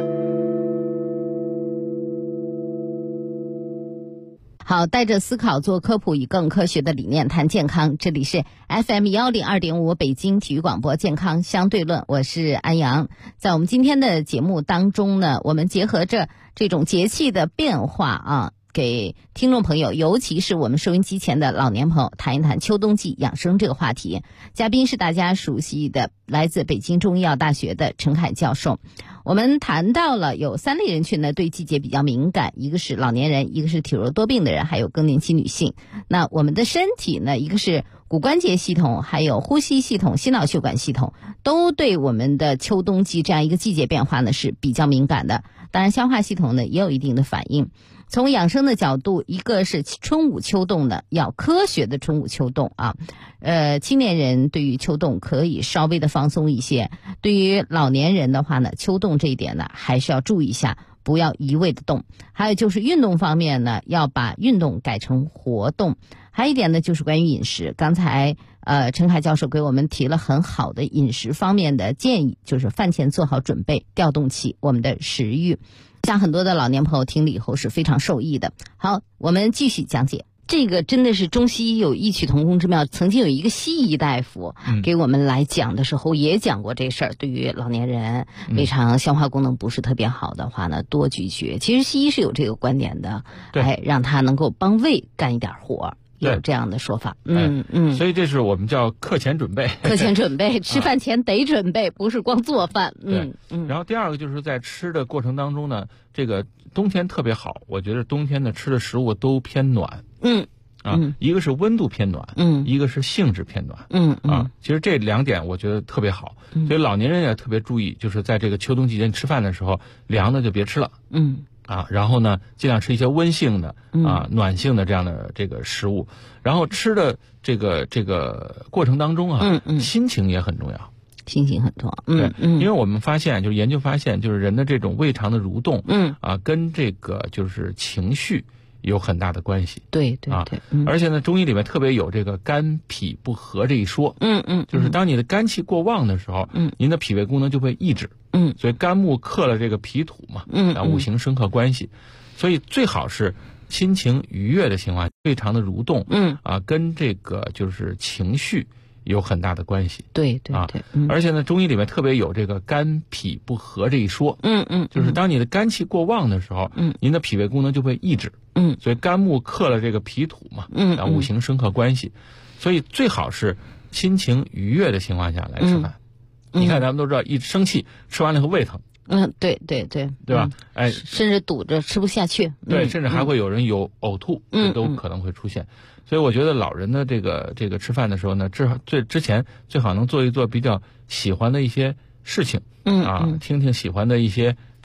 好，带着思考做科普，以更科学的理念谈健康。这里是 FM 102.5北京体育广播健康相对论，我是安阳。在我们今天的节目当中呢，我们结合着这种节气的变化给听众朋友，尤其是我们收音机前的老年朋友谈一谈秋冬季养生这个话题。嘉宾是大家熟悉的来自北京中医药大学的陈凯教授。我们谈到了有3类人群呢，对季节比较敏感，一个是老年人，一个是体弱多病的人，还有更年期女性。那我们的身体呢，一个是骨关节系统，还有呼吸系统、心脑血管系统，都对我们的秋冬季这样一个季节变化呢是比较敏感的。当然消化系统呢也有一定的反应。从养生的角度，一个是春捂秋冻呢，要科学的春捂秋冻青年人对于秋冻可以稍微的放松一些，对于老年人的话呢，秋冻这一点呢还是要注意一下，不要一味的动。还有就是运动方面呢，要把运动改成活动。还有一点呢，就是关于饮食，刚才陈凯教授给我们提了很好的饮食方面的建议，就是饭前做好准备，调动起我们的食欲。像很多的老年朋友听了以后是非常受益的。好，我们继续讲解。这个真的是中西医有异曲同工之妙。曾经有一个西医大夫给我们来讲的时候也讲过这事儿，对于老年人非常消化功能不是特别好的话呢，多咀嚼。其实西医是有这个观点的，让他能够帮胃干一点活，有这样的说法。 所以这是我们叫课前准备。 课前准备，吃饭前得准备，不是光做饭。 然后第二个就是在吃的过程当中呢，这个冬天特别好，我觉得冬天呢吃的食物都偏暖。一个是温度偏暖，一个是性质偏暖。其实这2点我觉得特别好，所以老年人也特别注意，就是在这个秋冬季节吃饭的时候，凉的就别吃了。然后呢，尽量吃一些温性的暖性的这样的这个食物。然后吃的这个过程当中心情也很重要。 心情很重要。 对，因为我们发现，就是研究发现，就是人的这种胃肠的蠕动，跟这个就是情绪有很大的关系。 对， 而且呢，中医里面特别有这个肝脾不和这一说。就是当你的肝气过旺的时候，您的脾胃功能就会抑制。所以肝木克了这个脾土嘛，五行生克关系，所以最好是心情愉悦的情况下，胃肠的蠕动，跟这个就是情绪有很大的关系。 对， 而且呢，中医里面特别有这个肝脾不和这一说。就是当你的肝气过旺的时候，您的脾胃功能就会抑制。所以肝木克了这个脾土嘛，五行生克关系，所以最好是心情愉悦的情况下来吃饭。你看咱们都知道，一生气吃完了以后胃疼。 对吧？ 甚至堵着吃不下去。 对，甚至还会有人有呕吐，这都可能会出现。所以我觉得老人的这个吃饭的时候呢，之前最好能做一做比较喜欢的一些事情。听听喜欢的一些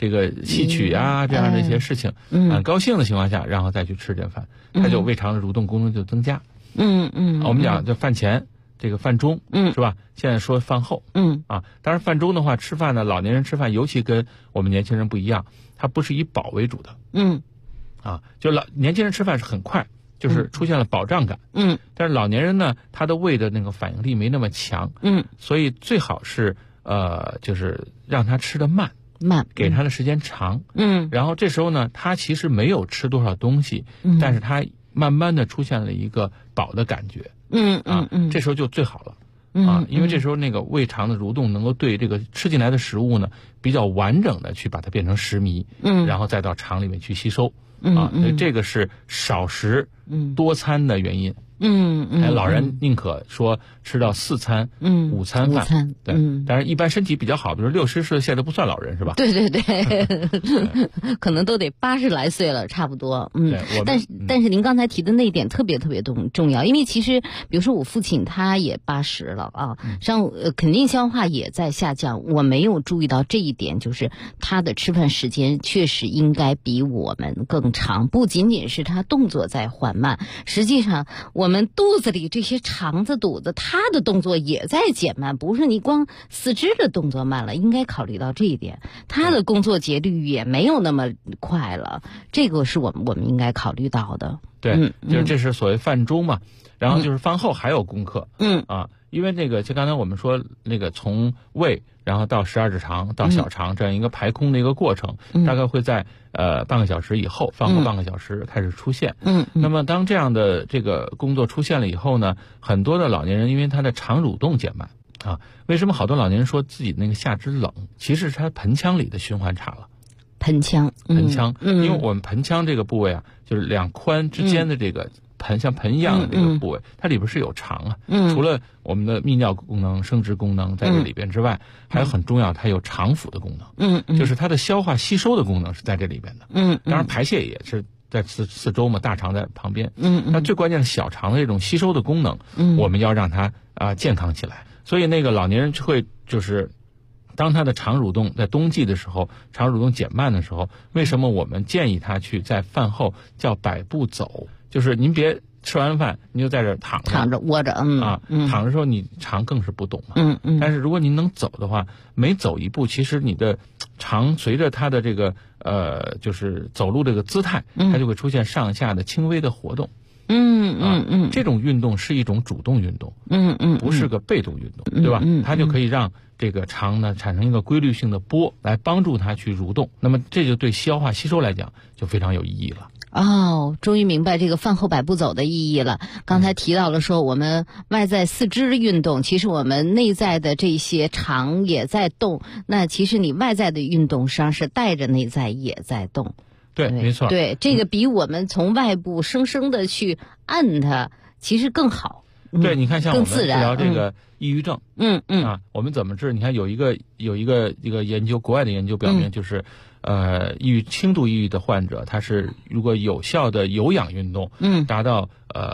这个戏曲啊这样的一些事情，很高兴的情况下，然后再去吃这饭，它就胃肠的蠕动功能就增加。我们讲就饭前。这个饭中，是吧？现在说饭后，当然饭中的话，吃饭呢，老年人吃饭，尤其跟我们年轻人不一样，他不是以饱为主的，就年轻人吃饭是很快，就是出现了饱胀感，但是老年人呢，他的胃的那个反应力没那么强，所以最好是就是让他吃得慢，给他的时间长，然后这时候呢，他其实没有吃多少东西，但是他慢慢的出现了一个饱的感觉。这时候就最好了，因为这时候那个胃肠的蠕动能够对这个吃进来的食物呢比较完整的去把它变成食糜，然后再到肠里面去吸收，所以这个是少食多餐的原因。老人宁可说吃到4餐、5餐饭，对，当然一般身体比较好，比如60岁现在都不算老人是吧？ 对，可能都得80来岁了，差不多。但是您刚才提的那一点特别重要，因为其实比如说我父亲他也80了啊，像肯定消化也在下降，我没有注意到这一点，就是他的吃饭时间确实应该比我们更长，不仅仅是他动作在缓慢，实际上我们肚子里这些肠子肚子它的动作也在减慢，不是你光四肢的动作慢了，应该考虑到这一点，它的工作节律也没有那么快了，这个是我们应该考虑到的。 对，就是这是所谓饭中嘛，然后就是饭后还有功课，因为那个就刚才我们说那个从胃然后到12指肠到小肠这样一个排空的一个过程，大概会在半个小时以后，饭后半个小时开始出现。那么当这样的这个工作出现了以后呢，很多的老年人因为他的肠蠕动减慢为什么好多老年人说自己那个下肢冷，其实是他盆腔里的循环差了。 盆腔， 因为我们盆腔这个部位啊，就是两髋之间的这个像盆一样的这个部位，它里边是有肠除了我们的泌尿功能、生殖功能在这里边之外，还有很重要，它有肠腑的功能，就是它的消化吸收的功能是在这里边的，当然排泄也是在四周嘛，大肠在旁边，那最关键是小肠的这种吸收的功能，我们要让它健康起来，所以那个老年人会就是当他的肠蠕动在冬季的时候，肠蠕动减慢的时候，为什么我们建议他去在饭后叫百步走？就是您别吃完饭你就在这躺着窝着， 躺着的时候你肠更是不动嘛，但是如果您能走的话，每走一步，其实你的肠随着它的这个就是走路这个姿态，它就会出现上下的轻微的活动。这种运动是一种主动运动，不是个被动运动，对吧？它就可以让这个肠呢产生一个规律性的波，来帮助它去蠕动。那么这就对消化吸收来讲就非常有意义了。 终于明白这个饭后百步走的意义了。刚才提到了说我们外在四肢运动，其实我们内在的这些肠也在动，那其实你外在的运动实际上是带着内在也在动。 对，没错。 对，这个比我们从外部生生的去按它，其实更好。 对，你看像我们治疗这个抑郁症，我们怎么治？你看有一个研究，国外的研究表明，就是轻度抑郁的患者，他是如果有效的有氧运动，达到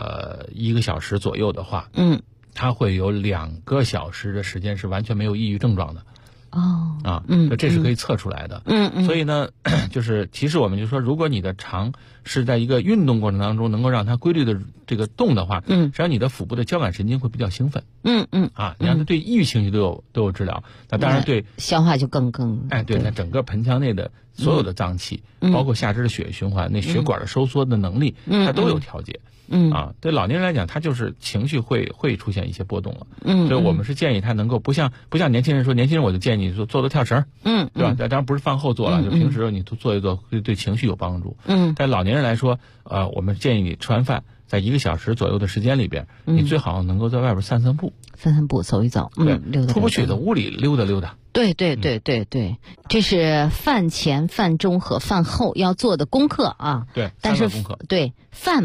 1个小时左右的话，他会有2个小时的时间是完全没有抑郁症状的。这是可以测出来的。所以呢，就是其实我们就说，如果你的肠是在一个运动过程当中能够让它规律的这个动的话，实际上你的腹部的交感神经会比较兴奋。你让它对抑郁情绪都有治疗，那当然对消化就更对，那整个盆腔内的所有的脏器，包括下肢的血液循环、那血管的收缩的能力，它都有调节。对老年人来讲，他就是情绪会出现一些波动了。所以我们是建议他能够不像年轻人说，年轻人我就建议你做跳绳，对吧？当然不是饭后做了，就平时你做一做，会对情绪有帮助。但老年人来说，我们建议你吃完饭，在1个小时左右的时间里边，你最好能够在外边散步， 走一走， 对，出不去的屋里溜达溜达。 对，这是饭前、饭中和饭后要做的功课啊。 对， 但是功课对饭嘛。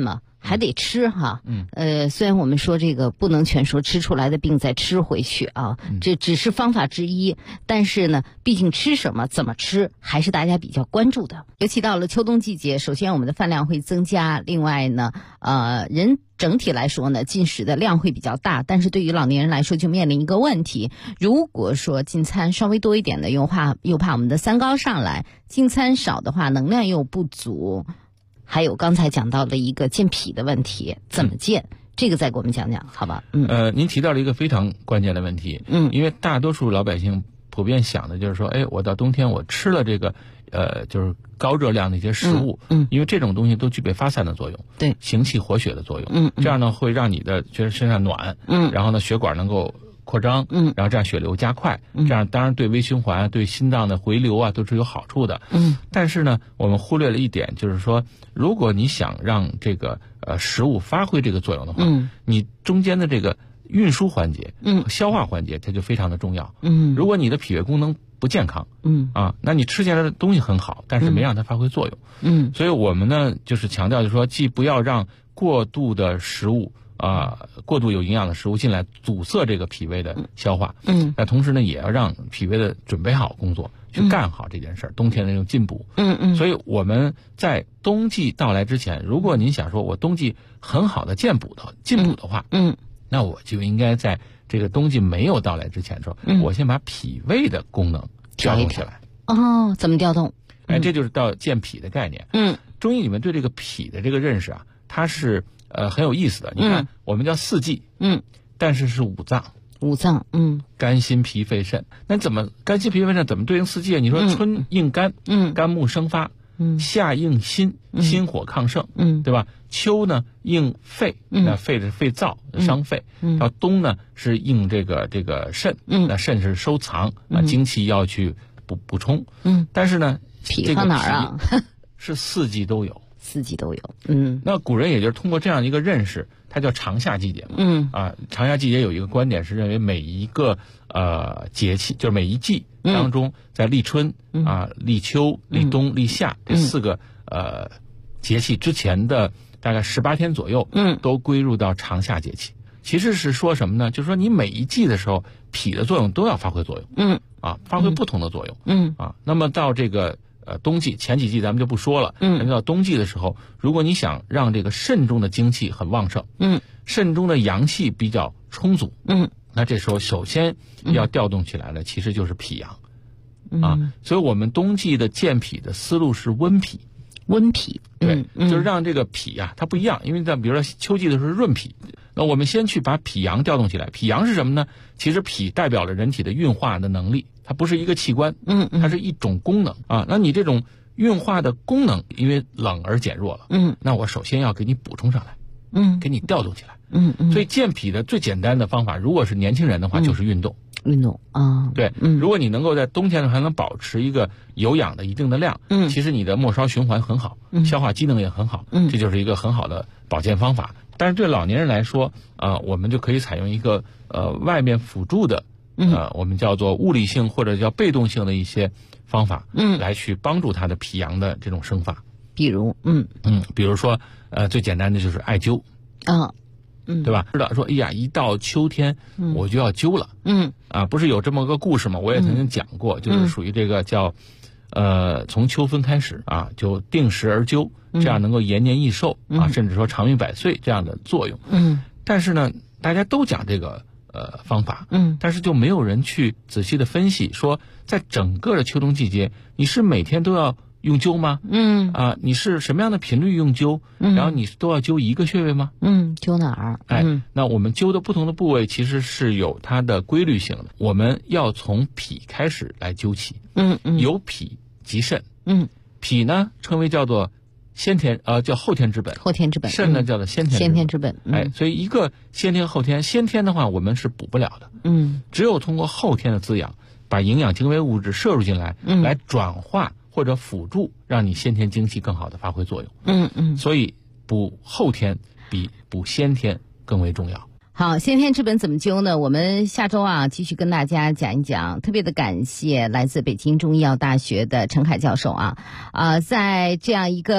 还得吃哈。虽然我们说这个不能全说吃出来的病再吃回去啊，这只是方法之一，但是呢，毕竟吃什么怎么吃还是大家比较关注的。尤其到了秋冬季节，首先我们的饭量会增加，另外呢人整体来说呢进食的量会比较大，但是对于老年人来说就面临一个问题，如果说进餐稍微多一点的又怕我们的三高上来，进餐少的话能量又不足，还有刚才讲到的一个健脾的问题，怎么健？这个再给我们讲讲好吧。 您提到了一个非常关键的问题，因为大多数老百姓普遍想的就是说，我到冬天我吃了这个就是高热量的一些食物，因为这种东西都具备发散的作用， 对， 行气活血的作用，这样呢会让你的觉得身上暖，然后呢血管能够扩张，然后这样血流加快，这样当然对微循环、对心脏的回流啊都是有好处的。但是呢，我们忽略了一点，就是说，如果你想让这个食物发挥这个作用的话，你中间的这个运输环节、消化环节，它就非常的重要。如果你的脾胃功能不健康，那你吃进来的东西很好，但是没让它发挥作用。所以我们呢就是强调，就是说，既不要让过度的食物过度有营养的食物进来阻塞这个脾胃的消化，那同时呢也要让脾胃的准备好工作，去干好这件事儿，冬天的那种进补。所以我们在冬季到来之前，如果您想说我冬季很好的进补的话，那我就应该在这个冬季没有到来之前的时候，我先把脾胃的功能调动起来。 怎么调动？ 这就是到健脾的概念。中医里面对这个脾的这个认识啊，它是很有意思的。你看，我们叫四季，但是是五脏，肝心脾肺肾。那怎么肝心脾肺肾怎么对应四季？你说春应肝，肝木生发；夏应心，心火亢盛，对吧？秋呢应肺，那肺是肺燥，伤肺；到冬呢是应这个肾，那肾是收藏，精气要去补充。但是呢， 脾放哪儿啊？ 是四季都有。 四季都有。 那古人也就是通过这样一个认识，它叫长夏季节嘛。长夏季节有一个观点是认为每一个节气，就是每一季当中，在立春立秋、立冬、立夏这四个节气之前的大概18天左右，都归入到长夏节气。其实是说什么呢？就是说你每一季的时候，脾的作用都要发挥作用，发挥不同的作用，那么到这个冬季前几季咱们就不说了，到冬季的时候，如果你想让这个肾中的精气很旺盛，肾中的阳气比较充足，那这时候首先要调动起来的其实就是脾阳，所以我们冬季的健脾的思路是温脾。对，就是让这个脾啊，它不一样，因为在比如说秋季的时候是润脾，那我们先去把脾阳调动起来。脾阳是什么呢？其实脾代表了人体的运化的能力，它不是一个器官，它是一种功能那你这种运化的功能因为冷而减弱了，那我首先要给你补充上来，给你调动起来，所以健脾的最简单的方法，如果是年轻人的话，就是运动。对，如果你能够在冬天还能保持一个有氧的一定的量，其实你的末梢循环很好，消化机能也很好，这就是一个很好的保健方法。但是对老年人来说，我们就可以采用一个外面辅助的，我们叫做物理性或者叫被动性的一些方法，来去帮助他的脾阳的这种生发。 比如说最简单的就是艾灸对吧？知道说，一到秋天我就要灸了，不是有这么个故事吗？我也曾经讲过，就是属于这个叫从秋分开始就定时而灸，这样能够延年益寿甚至说长命百岁这样的作用。但是呢，大家都讲这个方法，但是就没有人去仔细的分析说，在整个的秋冬季节，你是每天都要用灸吗？你是什么样的频率用灸？然后你都要灸一个穴位吗？ 灸哪儿？ 那我们灸的不同的部位其实是有它的规律性的。我们要从脾开始来灸起。由脾及肾。脾呢称为叫做先天叫后天之本。肾呢叫做先天之本。所以一个先天后天，先天的话我们是补不了的。只有通过后天的滋养，把营养精微物质摄入进来，来转化或者辅助，让你先天精气更好的发挥作用。所以补后天比补先天更为重要。 好，先天之本怎么灸呢？我们下周继续跟大家讲一讲。特别的感谢来自北京中医药大学的陈凯教授在这样一个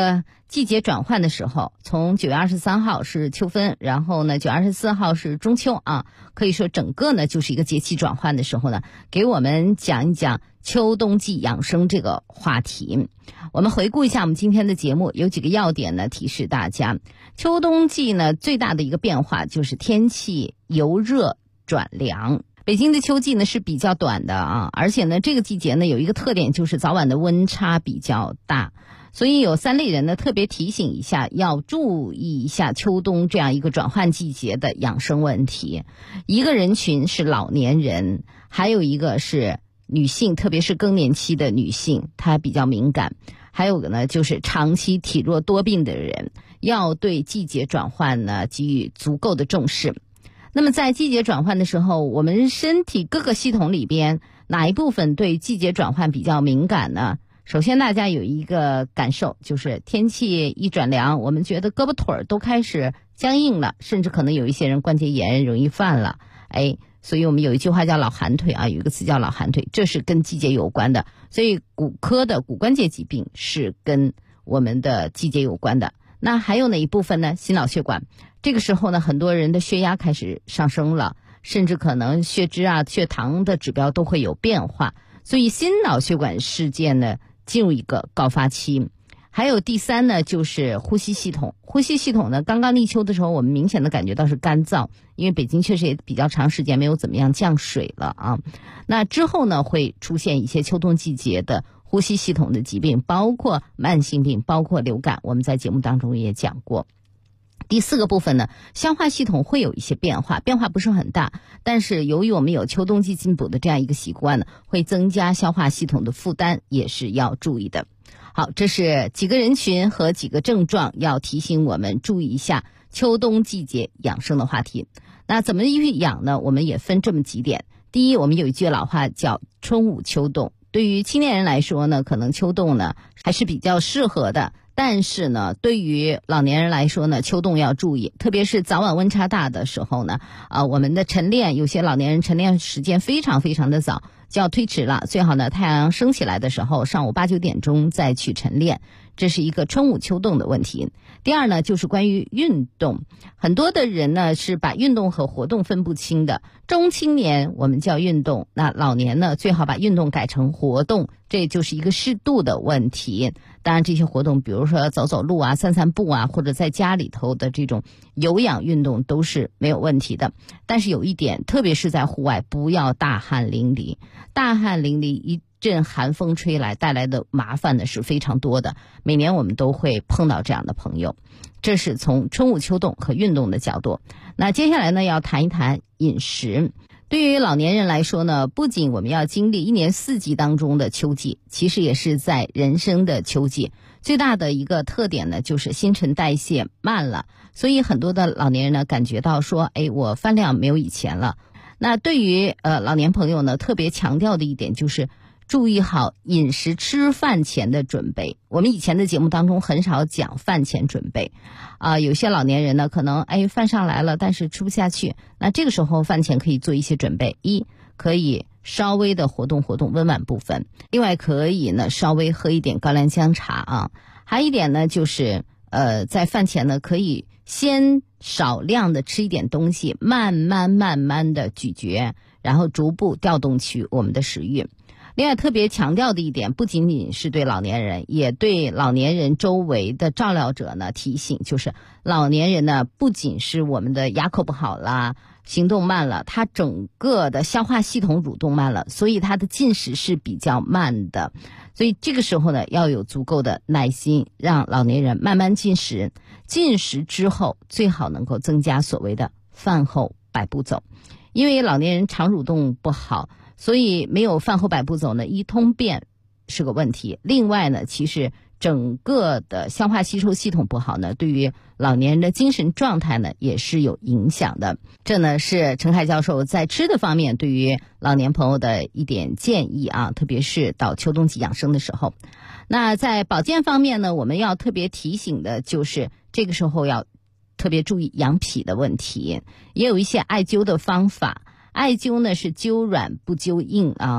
季节转换的时候，从9月23号是秋分，然后呢9月24号是中秋啊，可以说整个呢就是一个节气转换的时候呢，给我们讲一讲秋冬季养生这个话题。我们回顾一下我们今天的节目，有几个要点呢提示大家。秋冬季呢最大的一个变化就是天气由热转凉。北京的秋季呢是比较短的啊，而且呢这个季节呢有一个特点，就是早晚的温差比较大，所以有3类人呢特别提醒一下，要注意一下秋冬这样一个转换季节的养生问题。一个人群是老年人，还有一个是女性，特别是更年期的女性，她比较敏感，还有个呢就是长期体弱多病的人，要对季节转换呢给予足够的重视。那么在季节转换的时候，我们身体各个系统里边哪一部分对季节转换比较敏感呢？首先大家有一个感受，就是天气一转凉，我们觉得胳膊腿儿都开始僵硬了，甚至可能有一些人关节炎容易犯了。所以我们有一句话叫老寒腿啊，有一个词叫老寒腿，这是跟季节有关的。所以骨科的骨关节疾病是跟我们的季节有关的。那还有哪一部分呢？心脑血管。这个时候呢，很多人的血压开始上升了，甚至可能血脂啊、血糖的指标都会有变化，所以心脑血管事件呢进入一个高发期。还有第3呢，就是呼吸系统。呼吸系统呢，刚刚立秋的时候，我们明显的感觉到是干燥，因为北京确实也比较长时间没有怎么样降水了啊。那之后呢，会出现一些秋冬季节的呼吸系统的疾病，包括慢性病，包括流感，我们在节目当中也讲过。第4个部分呢，消化系统会有一些变化不是很大，但是由于我们有秋冬季进补的这样一个习惯呢，会增加消化系统的负担，也是要注意的。好，这是几个人群和几个症状要提醒我们注意一下秋冬季节养生的话题。那怎么去养呢？我们也分这么几点。第一，我们有一句老话叫春捂秋冻。对于青年人来说呢，可能秋冻呢还是比较适合的，但是呢对于老年人来说呢，秋冻要注意，特别是早晚温差大的时候呢，我们的晨练，有些老年人晨练时间非常非常的早，就要推迟了，最好呢太阳升起来的时候，上午8、9点钟再去晨练，这是一个春捂秋冻的问题。第2呢，就是关于运动，很多的人呢是把运动和活动分不清的。中青年我们叫运动，那老年呢最好把运动改成活动，这就是一个适度的问题。当然这些活动比如说走走路啊、散散步啊，或者在家里头的这种有氧运动都是没有问题的。但是有一点，特别是在户外，不要大汗淋漓。大汗淋漓，一阵寒风吹来带来的麻烦呢是非常多的，每年我们都会碰到这样的朋友。这是从春捂秋冻和运动的角度。那接下来呢，要谈一谈饮食。对于老年人来说呢，不仅我们要经历1年4季当中的秋季，其实也是在人生的秋季。最大的一个特点呢，就是新陈代谢慢了，所以很多的老年人呢感觉到说，我饭量没有以前了。那对于老年朋友呢，特别强调的一点就是注意好饮食吃饭前的准备。我们以前的节目当中很少讲饭前准备有些老年人呢可能饭上来了但是吃不下去，那这个时候饭前可以做一些准备。可以稍微的活动活动温碗部分，另外可以呢稍微喝一点高粱姜茶啊。还有一点呢就是在饭前呢可以先少量的吃一点东西，慢慢的咀嚼，然后逐步调动起我们的食欲。另外特别强调的一点，不仅仅是对老年人，也对老年人周围的照料者呢提醒，就是老年人呢不仅是我们的牙口不好啦，行动慢了，他整个的消化系统蠕动慢了，所以他的进食是比较慢的。所以这个时候呢要有足够的耐心，让老年人慢慢进食。进食之后最好能够增加所谓的饭后百步走，因为老年人肠蠕动不好，所以没有饭后百步走呢，一通便是个问题。另外呢，其实整个的消化吸收系统不好呢，对于老年人的精神状态呢也是有影响的。这呢是陈海教授在吃的方面对于老年朋友的一点建议啊，特别是到秋冬季养生的时候。那在保健方面呢，我们要特别提醒的就是这个时候要特别注意养脾的问题，也有一些艾灸的方法。艾灸呢是灸软不灸硬啊，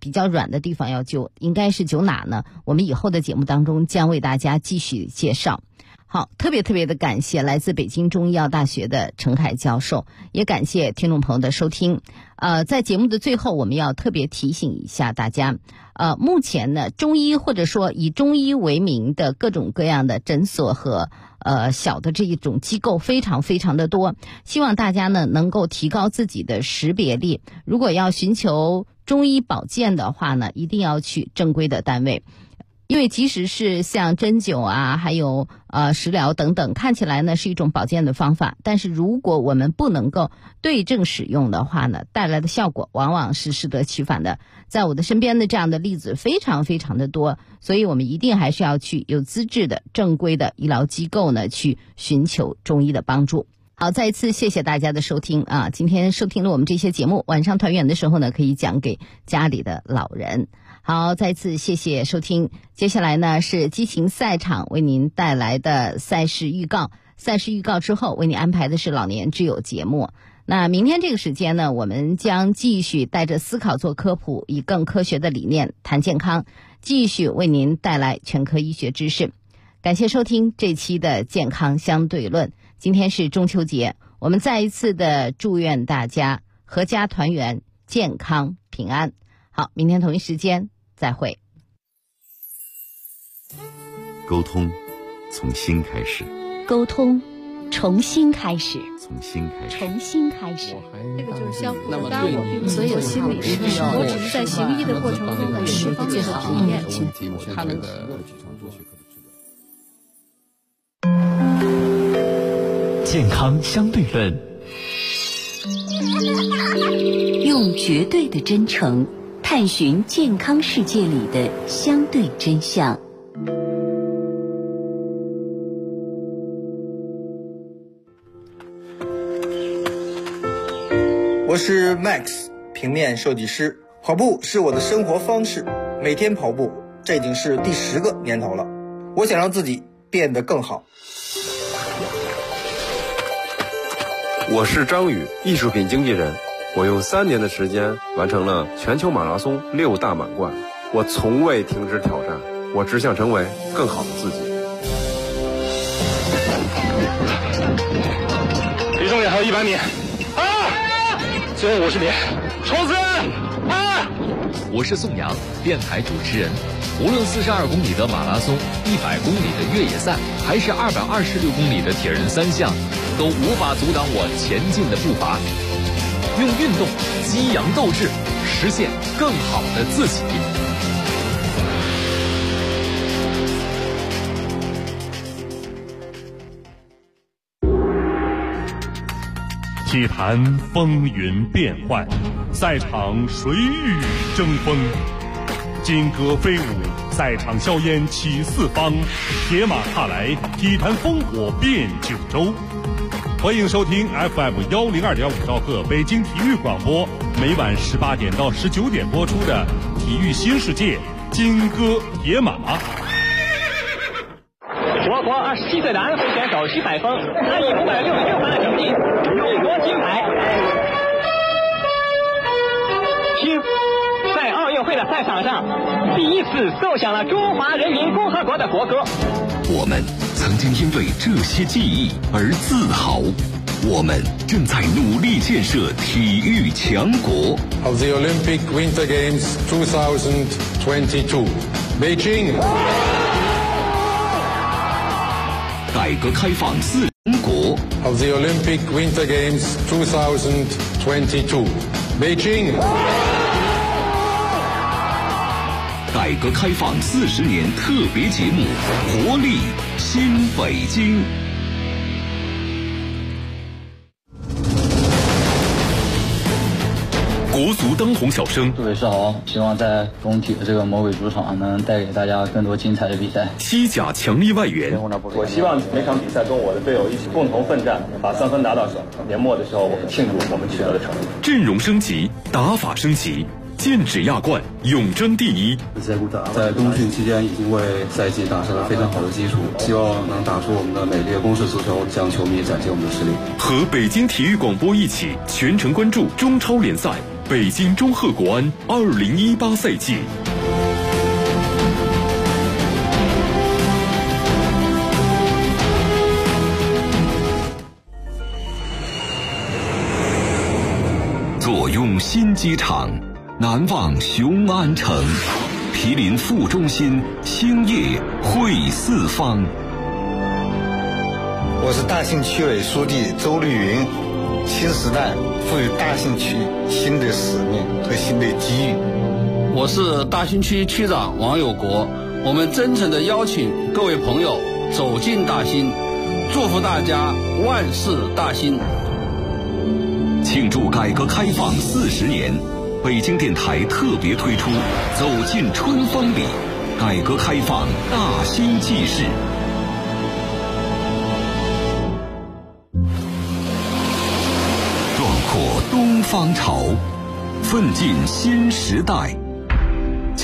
比较软的地方要揪，应该是揪哪呢？我们以后的节目当中将为大家继续介绍。好，特别的感谢来自北京中医药大学的陈凯教授，也感谢听众朋友的收听。在节目的最后，我们要特别提醒一下大家，目前呢，中医或者说以中医为名的各种各样的诊所和小的这一种机构非常的多，希望大家呢能够提高自己的识别力。如果要寻求中医保健的话呢，一定要去正规的单位。因为即使是像针灸啊，还有食疗等等，看起来呢是一种保健的方法，但是如果我们不能够对症使用的话呢，带来的效果往往是适得其反的。在我的身边的这样的例子非常的多，所以我们一定还是要去有资质的正规的医疗机构呢去寻求中医的帮助。好，再一次谢谢大家的收听啊！今天收听了我们这些节目，晚上团圆的时候呢，可以讲给家里的老人。好，再次谢谢收听。接下来呢是激情赛场为您带来的赛事预告。赛事预告之后，为您安排的是老年之友节目。那明天这个时间呢，我们将继续带着思考做科普，以更科学的理念谈健康，继续为您带来全科医学知识。感谢收听这期的健康相对论。今天是中秋节，我们再一次的祝愿大家阖家团圆，健康平安。好，明天同一时间再会。 沟通从心开始， 沟通重新开始， 从心开始， 重新开始。 这个就是相互的，当然我并不是有心理师，我只是在行医的过程中的十方面的体验。 他们健康相对论， 用绝对的真诚探寻健康世界里的相对真相。 我是 Max， 平面设计师。跑步是我的生活方式，每天跑步，这已经是第10个年头了。我想让自己变得更好。 我是张宇，艺术品经纪人。我用3年的时间完成了全球马拉松6大满贯。我从未停止挑战，我只想成为更好的自己。 离终点还有100米，最后50米，冲刺！ 我是宋阳，电台主持人。无论42公里的马拉松、100公里的越野赛，还是226公里的铁人3项，都无法阻挡我前进的步伐。用运动激扬斗志，实现更好的自己。 体坛风云变幻，赛场谁与争锋？金戈飞舞，赛场硝烟起四方，铁马踏来，体坛烽火遍九州。欢迎收听 FM102.5兆赫北京体育广播，每晚18点到19点播出的《体育新世界》金戈铁马。 我国27岁的安徽选手徐海峰，他以566分的成绩荣夺金牌。听，在奥运会的赛场上，第一次奏响了中华人民共和国的国歌。 我们曾经因为这些记忆而自豪，我们正在努力建设体育强国。 Of the Olympic Winter Games 2022, Beijing。 改革开放4中国。 Of the Olympic Winter Games 2022, Beijing。 改革开放40年特别节目，活力新北京。 国足当红小生， 各位是好，希望在工体的这个魔鬼主场能带给大家更多精彩的比赛。 西甲强力外援， 我希望每场比赛跟我的队友一起共同奋战，把3分打到手。年末的时候，我们庆祝我们取得的成绩。 阵容升级，打法升级，剑指亚冠，永争第一。 在冬训期间已经为赛季打下了非常好的基础，希望能打出我们的美丽的攻势足球，向球迷展现我们的实力。 和北京体育广播一起全程关注中超联赛。 北京中赫国安2018赛季。 坐拥新机场，难忘雄安城，毗邻副中心，兴业汇四方。 我是大兴区委书记周绿云。新时代赋予大兴区新的使命和新的机遇。 我是大兴区区长王有国，我们真诚地邀请各位朋友走进大兴，祝福大家万事大兴。 庆祝改革开放40年，北京电台特别推出《走进春风里》，改革开放大兴纪事。壮阔东方潮，奋进新时代。